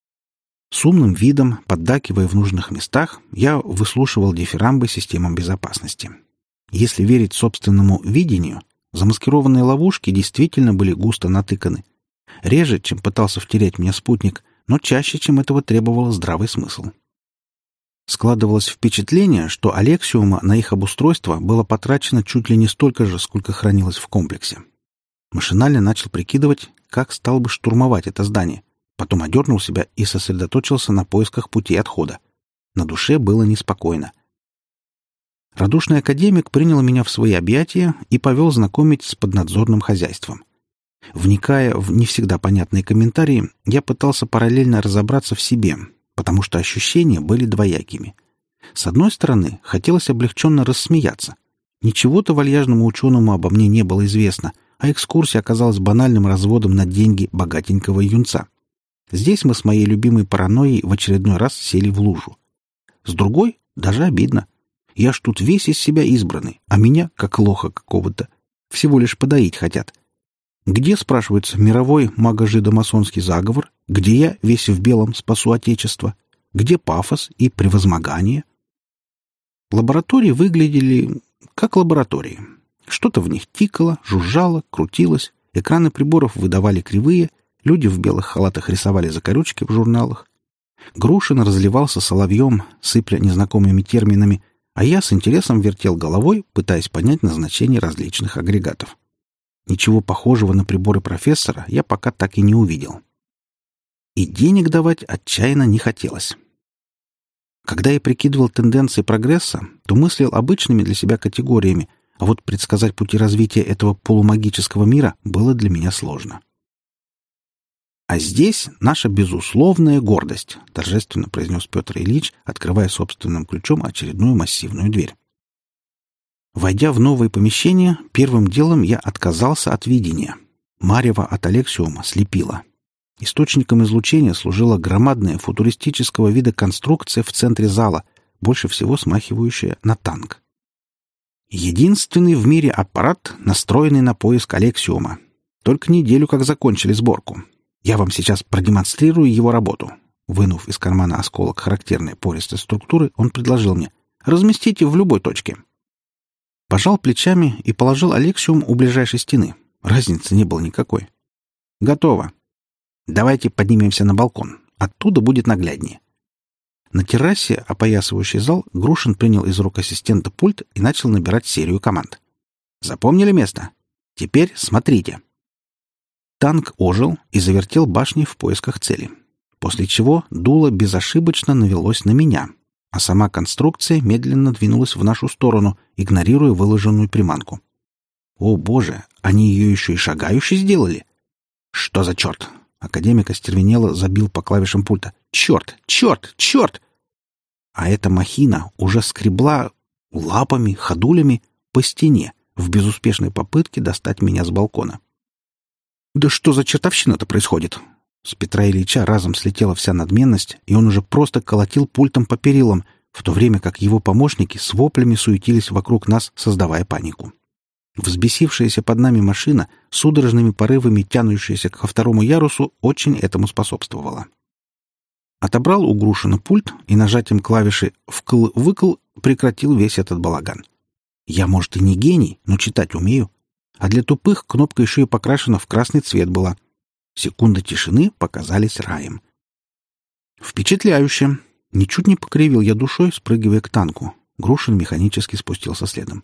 Speaker 1: С умным видом, поддакивая в нужных местах, я выслушивал дифирамбы системам безопасности. Если верить собственному видению, замаскированные ловушки действительно были густо натыканы. Реже, чем пытался втереть мне спутник, но чаще, чем этого требовал здравый смысл. Складывалось впечатление, что алексиума на их обустройство было потрачено чуть ли не столько же, сколько хранилось в комплексе. Машинально начал прикидывать, как стал бы штурмовать это здание. Потом одернул себя и сосредоточился на поисках пути отхода. На душе было неспокойно. Радушный академик принял меня в свои объятия и повел знакомить с поднадзорным хозяйством. Вникая в не всегда понятные комментарии, я пытался параллельно разобраться в себе, потому что ощущения были двоякими. С одной стороны, хотелось облегченно рассмеяться. Ничего-то вальяжному ученому обо мне не было известно, а экскурсия оказалась банальным разводом на деньги богатенького юнца. Здесь мы с моей любимой паранойей в очередной раз сели в лужу. С другой, даже обидно. Я ж тут весь из себя избранный, а меня, как лоха какого-то, всего лишь подоить хотят. Где, спрашивается, мировой маго-жидомасонский заговор? Где я, весь в белом, спасу Отечество? Где пафос и превозмогание? Лаборатории выглядели как лаборатории. Что-то в них тикало, жужжало, крутилось, экраны приборов выдавали кривые, люди в белых халатах рисовали закорючки в журналах. Грушин разливался соловьем, сыпля незнакомыми терминами, а я с интересом вертел головой, пытаясь понять назначение различных агрегатов. Ничего похожего на приборы профессора я пока так и не увидел. И денег давать отчаянно не хотелось. Когда я прикидывал тенденции прогресса, то мыслил обычными для себя категориями, а вот предсказать пути развития этого полумагического мира было для меня сложно. «А здесь наша безусловная гордость», — торжественно произнес Петр Ильич, открывая собственным ключом очередную массивную дверь. Войдя в новое помещение, первым делом я отказался от видения. Марево от алексиума слепило. Источником излучения служила громадная футуристического вида конструкция в центре зала, больше всего смахивающая на танк. Единственный в мире аппарат, настроенный на поиск алексиума. Только неделю как закончили сборку. Я вам сейчас продемонстрирую его работу». Вынув из кармана осколок характерной пористой структуры, он предложил мне: «Разместите в любой точке». Пожал плечами и положил Алексиум у ближайшей стены. Разницы не было никакой. «Готово. Давайте поднимемся на балкон. Оттуда будет нагляднее». На террасе, опоясывающий зал, Грушин принял из рук ассистента пульт и начал набирать серию команд. «Запомнили место? Теперь смотрите». Танк ожил и завертел башней в поисках цели, после чего дуло безошибочно навелось на меня, а сама конструкция медленно двинулась в нашу сторону, игнорируя выложенную приманку. О, боже, они ее еще и шагающей сделали! Что за черт? Академик остервенело забил по клавишам пульта. Черт! Черт! Черт! А эта махина уже скребла лапами, ходулями по стене в безуспешной попытке достать меня с балкона. Да что за чертовщина-то происходит? С Петра Ильича разом слетела вся надменность, и он уже просто колотил пультом по перилам, в то время как его помощники с воплями суетились вокруг нас, создавая панику. Взбесившаяся под нами машина, судорожными порывами тянущаяся ко второму ярусу, очень этому способствовала. Отобрал у Грушина пульт и нажатием клавиши «вкл-выкл» прекратил весь этот балаган. Я, может, и не гений, но читать умею. А для тупых кнопка еще и покрашена в красный цвет была. Секунды тишины показались раем. Впечатляюще. Ничуть не покривил я душой, спрыгивая к танку. Грушин механически спустился следом.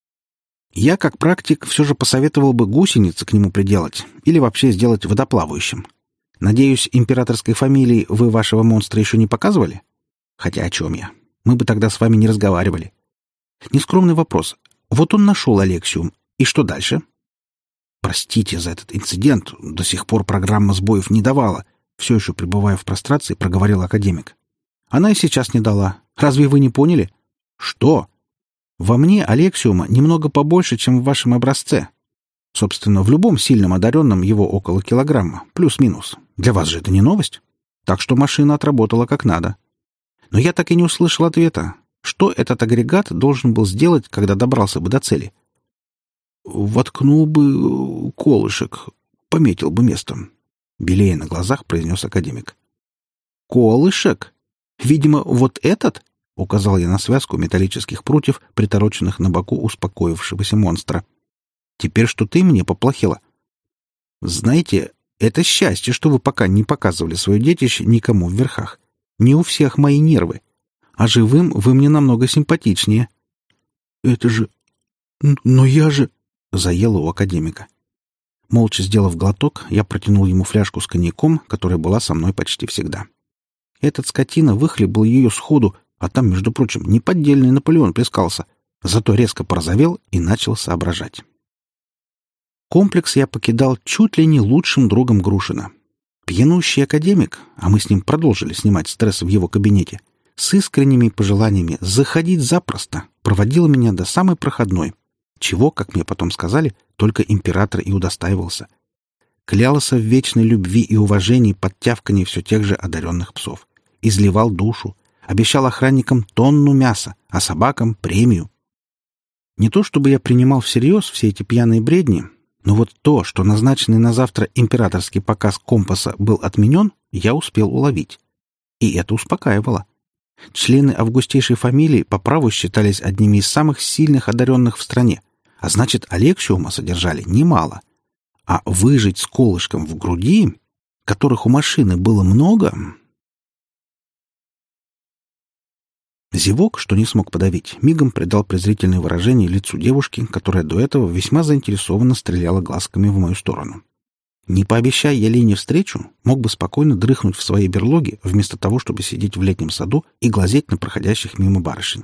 Speaker 1: Я, как практик, все же посоветовал бы гусеницы к нему приделать или вообще сделать водоплавающим. Надеюсь, императорской фамилии вы вашего монстра еще не показывали? Хотя о чем я? Мы бы тогда с вами не разговаривали. Нескромный вопрос. Вот он нашел Алексиум. И что дальше? Простите за этот инцидент. До сих пор программа сбоев не давала. Все еще пребывая в прострации, проговорил академик. Она и сейчас не дала. Разве вы не поняли? Что? Во мне Алексиума немного побольше, чем в вашем образце. Собственно, в любом сильном одаренном его около килограмма, плюс-минус. Для вас же это не новость. Так что машина отработала как надо. Но я так и не услышал ответа. Что этот агрегат должен был сделать, когда добрался бы до цели? Воткнул бы колышек, пометил бы место. Белея на глазах произнес академик. Колышек? Видимо, вот этот? Указал я на связку металлических прутьев, притороченных на боку успокоившегося монстра. Теперь что-то и мне поплохело. Знаете, это счастье, что вы пока не показывали свое детище никому в верхах. Не у всех мои нервы. А живым вы мне намного симпатичнее. Это же... Но я же... Заело у академика. Молча сделав глоток, я протянул ему фляжку с коньяком, которая была со мной почти всегда. Этот скотина выхлебал ее сходу, а там, между прочим, неподдельный Наполеон плескался, зато резко порозовел и начал соображать. Комплекс я покидал чуть ли не лучшим другом Грушина. Пьянущий академик, а мы с ним продолжили снимать стресс в его кабинете, с искренними пожеланиями заходить запросто, проводил меня до самой проходной, чего, как мне потом сказали, только император и удостаивался. Клялся в вечной любви и уважении под тявканье все тех же одаренных псов. Изливал душу, обещал охранникам тонну мяса, а собакам — премию. Не то чтобы я принимал всерьез все эти пьяные бредни, но вот то, что назначенный на завтра императорский показ компаса был отменен, я успел уловить. И это успокаивало. Члены августейшей фамилии по праву считались одними из самых сильных одаренных в стране, а значит, Алексиума содержали немало. А выжить с колышком в груди, которых у машины было много... Зевок, что не смог подавить, мигом придал презрительное выражение лицу девушки, которая до этого весьма заинтересованно стреляла глазками в мою сторону. Не пообещая я Лене встречу, мог бы спокойно дрыхнуть в своей берлоге, вместо того, чтобы сидеть в летнем саду и глазеть на проходящих мимо барышень.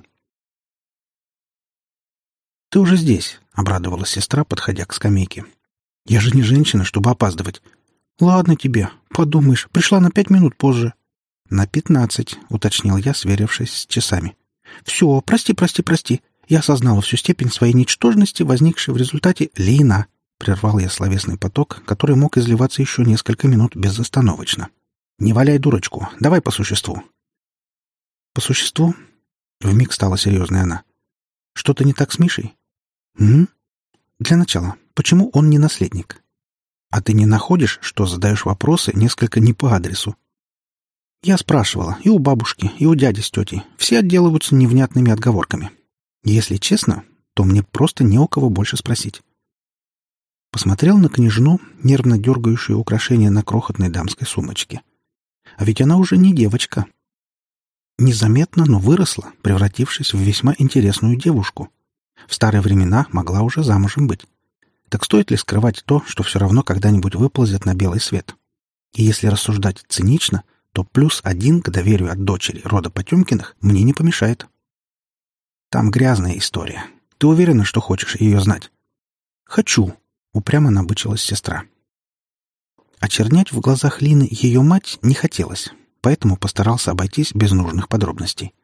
Speaker 1: «Ты уже здесь», — обрадовалась сестра, подходя к скамейке. «Я же не женщина, чтобы опаздывать». «Ладно тебе, подумаешь, пришла на 5 минут позже». «На 15», — уточнил я, сверившись с часами. «Все, прости. Я осознала всю степень своей ничтожности, возникшей в результате Лина». Прервал я словесный поток, который мог изливаться еще несколько минут безостановочно. «Не валяй дурочку, давай по существу». «По существу?» — вмиг стала серьезной она. «Что-то не так с Мишей?» «Для начала, почему он не наследник?» А ты не находишь, что задаешь вопросы несколько не по адресу? Я спрашивала и у бабушки, и у дяди с тетей. Все отделываются невнятными отговорками. Если честно, то мне просто не у кого больше спросить. Посмотрел на княжну, нервно дергающую украшение на крохотной дамской сумочке. А ведь она уже не девочка. Незаметно, но выросла, превратившись в весьма интересную девушку. В старые времена могла уже замужем быть. Так стоит ли скрывать то, что все равно когда-нибудь выползет на белый свет? И если рассуждать цинично, то +1 к доверию от дочери рода Потемкиных мне не помешает. Там грязная история. Ты уверена, что хочешь ее знать? Хочу, упрямо набычилась сестра. Очернять в глазах Лины ее мать не хотелось, поэтому постарался обойтись без нужных подробностей.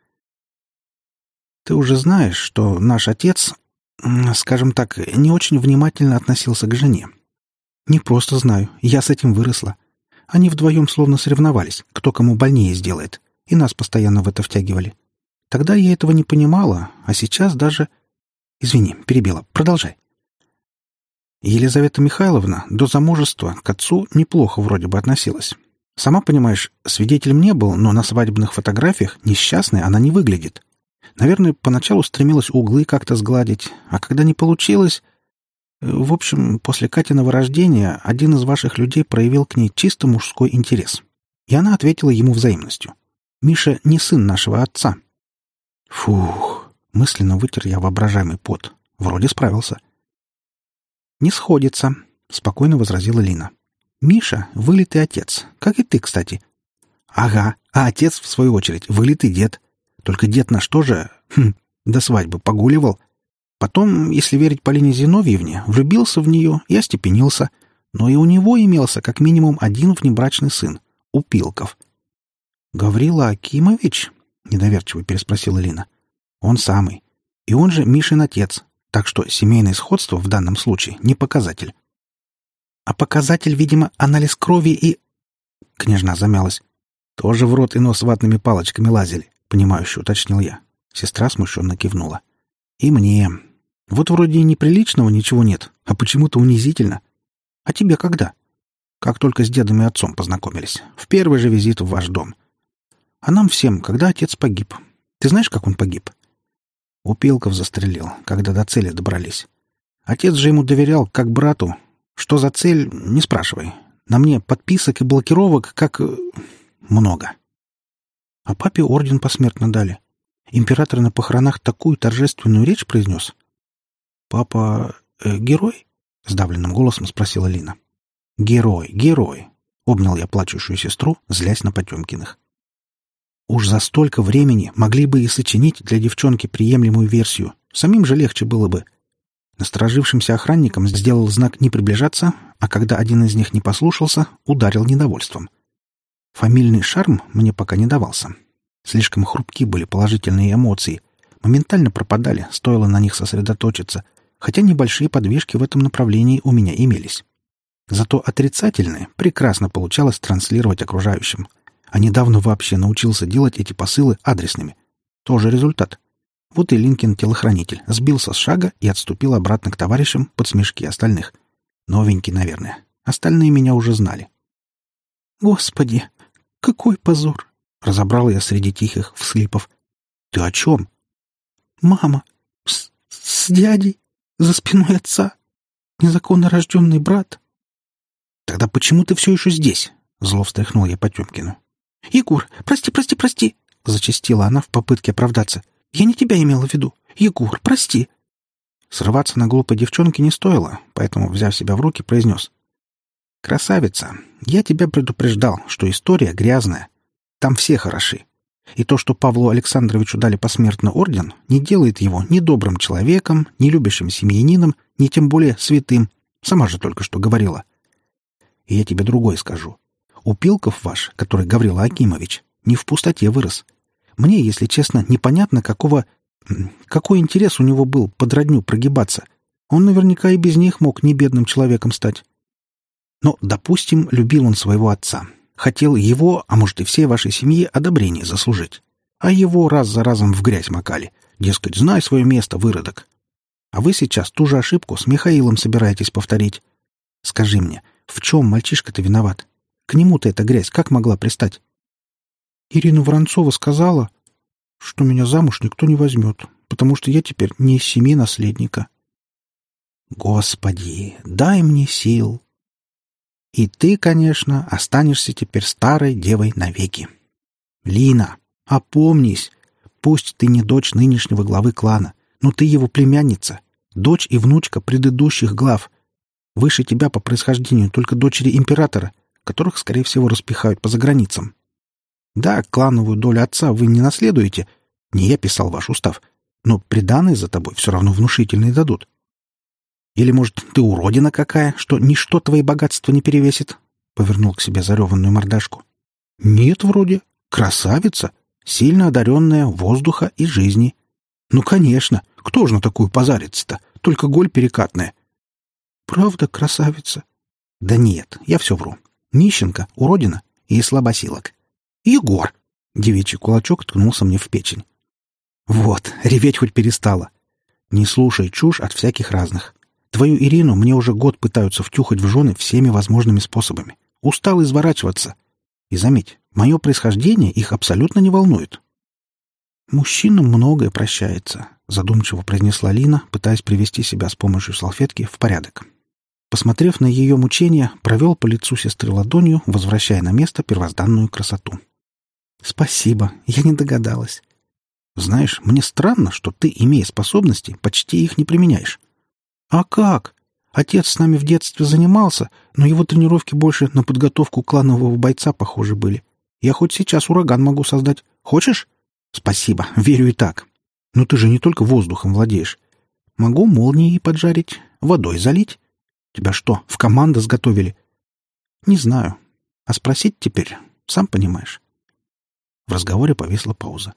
Speaker 1: Ты уже знаешь, что наш отец, скажем так, не очень внимательно относился к жене. Не просто знаю, я с этим выросла. Они вдвоем словно соревновались, кто кому больнее сделает, и нас постоянно в это втягивали. Тогда я этого не понимала, а сейчас даже... Извини, перебила. Продолжай. Елизавета Михайловна до замужества к отцу неплохо вроде бы относилась. Сама понимаешь, свидетелем не был, но на свадебных фотографиях несчастной она не выглядит. Наверное, поначалу стремилась углы как-то сгладить, а когда не получилось... В общем, после Катиного рождения один из ваших людей проявил к ней чисто мужской интерес. И она ответила ему взаимностью. Миша не сын нашего отца. Фух, мысленно вытер я воображаемый пот. Вроде справился. Не сходится, спокойно возразила Лина. Миша — вылитый отец, как и ты, кстати. Ага, а отец, в свою очередь, вылитый дед. Только дед наш тоже, до свадьбы погуливал. Потом, если верить Полине Зиновьевне, влюбился в нее и остепенился. Но и у него имелся как минимум один внебрачный сын — Упилков. «Гаврила Акимович?» — недоверчиво переспросила Лина. «Он самый. И он же Мишин отец. Так что семейное сходство в данном случае не показатель». «А показатель, видимо, анализ крови и...» Княжна замялась. «Тоже в рот и нос ватными палочками лазили», — понимающе уточнил я. Сестра смущенно кивнула. «И мне. Вот вроде и неприличного ничего нет, а почему-то унизительно. А тебе когда?» «Как только с дедом и отцом познакомились. В первый же визит в ваш дом. А нам всем, когда отец погиб. Ты знаешь, как он погиб?» Упилков застрелил, когда до цели добрались. Отец же ему доверял, как брату. Что за цель, не спрашивай. На мне подписок и блокировок как... много. А папе орден посмертно дали. Император на похоронах такую торжественную речь произнес. «Папа... герой?» — сдавленным голосом спросила Лина. «Герой, герой!» — обнял я плачущую сестру, злясь на Потемкиных. Уж за столько времени могли бы и сочинить для девчонки приемлемую версию. Самим же легче было бы. Насторожившимся охранникам сделал знак не приближаться, а когда один из них не послушался, ударил недовольством. Фамильный шарм мне пока не давался. Слишком хрупки были положительные эмоции. Моментально пропадали, стоило на них сосредоточиться, хотя небольшие подвижки в этом направлении у меня имелись. Зато отрицательное прекрасно получалось транслировать окружающим. А недавно вообще научился делать эти посылы адресными. Тоже результат. Вот и Линкин телохранитель сбился с шага и отступил обратно к товарищам под смешки остальных. Новенький, наверное. Остальные меня уже знали. «Господи, какой позор!» — разобрал я среди тихих всхлипов. «Ты о чем?» «Мама! С дядей! За спиной отца! Незаконно рожденный брат!» «Тогда почему ты все еще здесь?» — зло встряхнул я Потемкину. «Егор, прости!» — зачастила она в попытке оправдаться. «Я не тебя имела в виду. Егор, прости!» Срываться на глупой девчонке не стоило, поэтому, взяв себя в руки, произнес. «Красавица, я тебя предупреждал, что история грязная. Там все хороши. И то, что Павлу Александровичу дали посмертный орден, не делает его ни добрым человеком, ни любящим семьянином, ни тем более святым. Сама же только что говорила. И я тебе другое скажу. Упилков ваш, который Гаврила Акимович, не в пустоте вырос. Мне, если честно, непонятно, какой интерес у него был под родню прогибаться. Он наверняка и без них мог не бедным человеком стать. Но, допустим, любил он своего отца. Хотел его, а может и всей вашей семьи, одобрение заслужить. А его раз за разом в грязь макали. Дескать, знай свое место, выродок. А вы сейчас ту же ошибку с Михаилом собираетесь повторить. Скажи мне, В чем мальчишка-то виноват? К нему-то эта грязь как могла пристать? Ирина Воронцова сказала, что меня замуж никто не возьмет, потому что я теперь не из семьи наследника. Господи, дай мне сил. И ты, конечно, останешься теперь старой девой навеки. Лина, опомнись. Пусть ты не дочь нынешнего главы клана, но ты его племянница, дочь и внучка предыдущих глав. Выше тебя по происхождению только дочери императора, которых, скорее всего, распихают по заграницам. Да, клановую долю отца вы не наследуете, не я писал ваш устав, но приданое за тобой все равно внушительные дадут. Или, может, ты уродина какая, что ничто твои богатства не перевесит? Повернул к себе зареванную мордашку. Нет, вроде. Красавица, сильно одаренная воздуха и жизни. Ну, конечно, кто же на такую позарится-то? Только голь перекатная. Правда, красавица? Да нет, я все вру. Нищенка, уродина и слабосилок. Егор! Девичий кулачок ткнулся мне в печень. Вот, реветь хоть перестала. Не слушай чушь от всяких разных. Твою Ирину мне уже год пытаются втюхать в жены всеми возможными способами. Устал изворачиваться. И заметь, мое происхождение их абсолютно не волнует. Мужчинам многое прощается, задумчиво произнесла Лина, пытаясь привести себя с помощью салфетки в порядок. Посмотрев на ее мучения, провел по лицу сестры ладонью, возвращая на место первозданную красоту. «Спасибо, я не догадалась. Знаешь, мне странно, что ты, имея способности, почти их не применяешь. А как? Отец с нами в детстве занимался, но его тренировки больше на подготовку кланового бойца похожи были. Я хоть сейчас ураган могу создать. Хочешь? Спасибо, верю и так. Но ты же не только воздухом владеешь. Могу молнией поджарить, водой залить. Тебя что, в команду сготовили? Не знаю. А спросить теперь, сам понимаешь». В разговоре повисла пауза.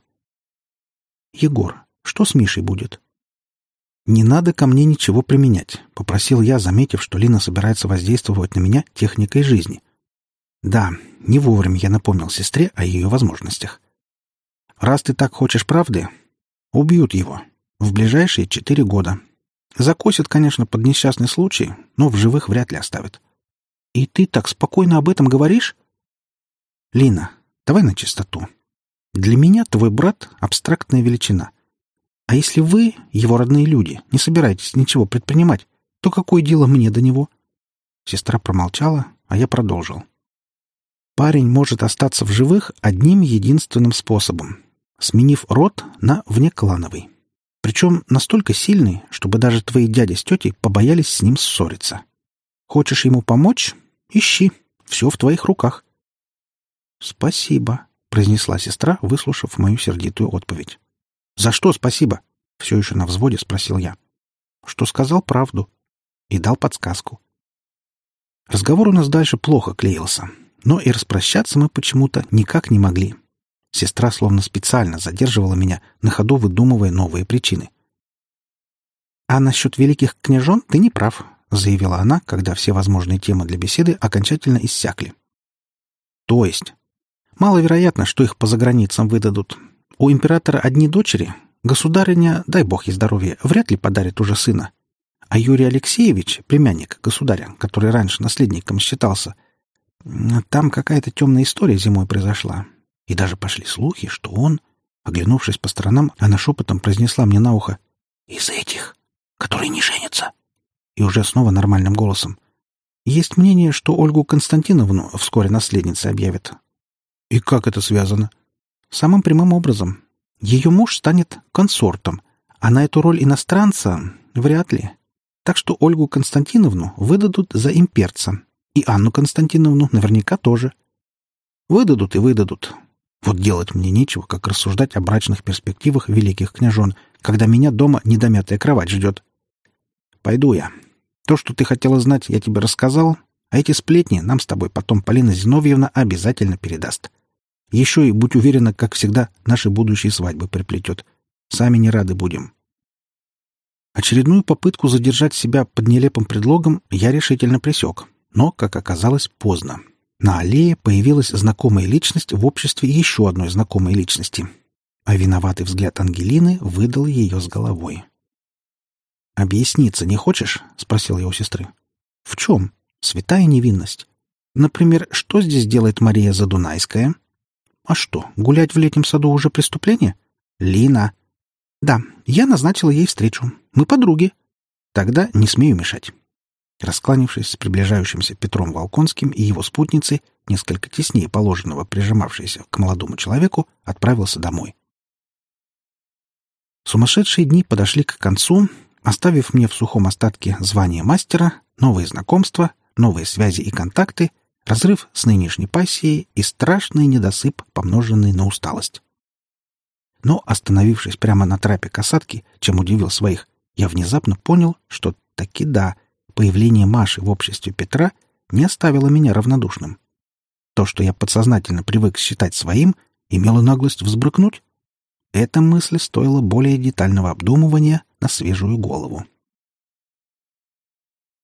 Speaker 1: «Егор, что с Мишей будет?» «Не надо ко мне ничего применять», — попросил я, заметив, что Лина собирается воздействовать на меня техникой жизни. Да, не вовремя я напомнил сестре о ее возможностях. «Раз ты так хочешь правды, убьют его в ближайшие 4 года. Закосят, конечно, под несчастный случай, но в живых вряд ли оставят». «И ты так спокойно об этом говоришь?» «Лина, давай на чистоту. Для меня твой брат — абстрактная величина. А если вы, его родные люди, не собираетесь ничего предпринимать, то какое дело мне до него?» Сестра промолчала, а я продолжил. «Парень может остаться в живых одним единственным способом, сменив род на внеклановый. Причем настолько сильный, чтобы даже твои дядя с тетей побоялись с ним ссориться. Хочешь ему помочь? Ищи. Все в твоих руках». «Спасибо», — произнесла сестра, выслушав мою сердитую отповедь. «За что спасибо?» — все еще на взводе спросил я. «Что сказал правду. И дал подсказку». Разговор у нас дальше плохо клеился, но и распрощаться мы почему-то никак не могли. Сестра словно специально задерживала меня, на ходу выдумывая новые причины. «А насчет великих княжон ты не прав», — заявила она, когда все возможные темы для беседы окончательно иссякли. «То есть? Маловероятно, что их по заграницам выдадут. У императора одни дочери. Государыня, дай бог ей здоровья, вряд ли подарит уже сына. А Юрий Алексеевич, племянник государя, который раньше наследником считался, там какая-то темная история зимой произошла. И даже пошли слухи, что он, оглянувшись по сторонам, она шепотом произнесла мне на ухо: «Из этих, которые не женятся». И уже снова нормальным голосом: «Есть мнение, что Ольгу Константиновну вскоре наследницей объявят». «И как это связано?» «Самым прямым образом. Ее муж станет консортом, а на эту роль иностранца вряд ли. Так что Ольгу Константиновну выдадут за имперца. И Анну Константиновну наверняка тоже. Выдадут и выдадут. Вот делать мне нечего, как рассуждать о брачных перспективах великих княжон, когда меня дома недомятая кровать ждет. Пойду я. То, что ты хотела знать, я тебе рассказал, а эти сплетни нам с тобой потом Полина Зиновьевна обязательно передаст. Еще и, будь уверена, как всегда, наши будущие свадьбы приплетет. Сами не рады будем». Очередную попытку задержать себя под нелепым предлогом я решительно пресек, но, как оказалось, поздно. На аллее появилась знакомая личность в обществе еще одной знакомой личности, а виноватый взгляд Ангелины выдал ее с головой. «Объясниться не хочешь?» — спросил я у сестры. «В чем?» Святая невинность. Например, что здесь делает Мария Задунайская? А что, гулять в летнем саду уже преступление? Лина. Да, я назначила ей встречу. Мы подруги. Тогда не смею мешать. Раскланившись с приближающимся Петром Волконским и его спутницей, несколько теснее положенного прижимавшейся к молодому человеку, отправился домой. Сумасшедшие дни подошли к концу, оставив мне в сухом остатке звание мастера, новые знакомства, новые связи и контакты, разрыв с нынешней пассией и страшный недосып, помноженный на усталость. Но, остановившись прямо на трапе касатки, чем удивил своих, я внезапно понял, что таки да, появление Маши в обществе Петра не оставило меня равнодушным. То, что я подсознательно привык считать своим, имело наглость взбрыкнуть. Эта мысль стоила более детального обдумывания на свежую голову.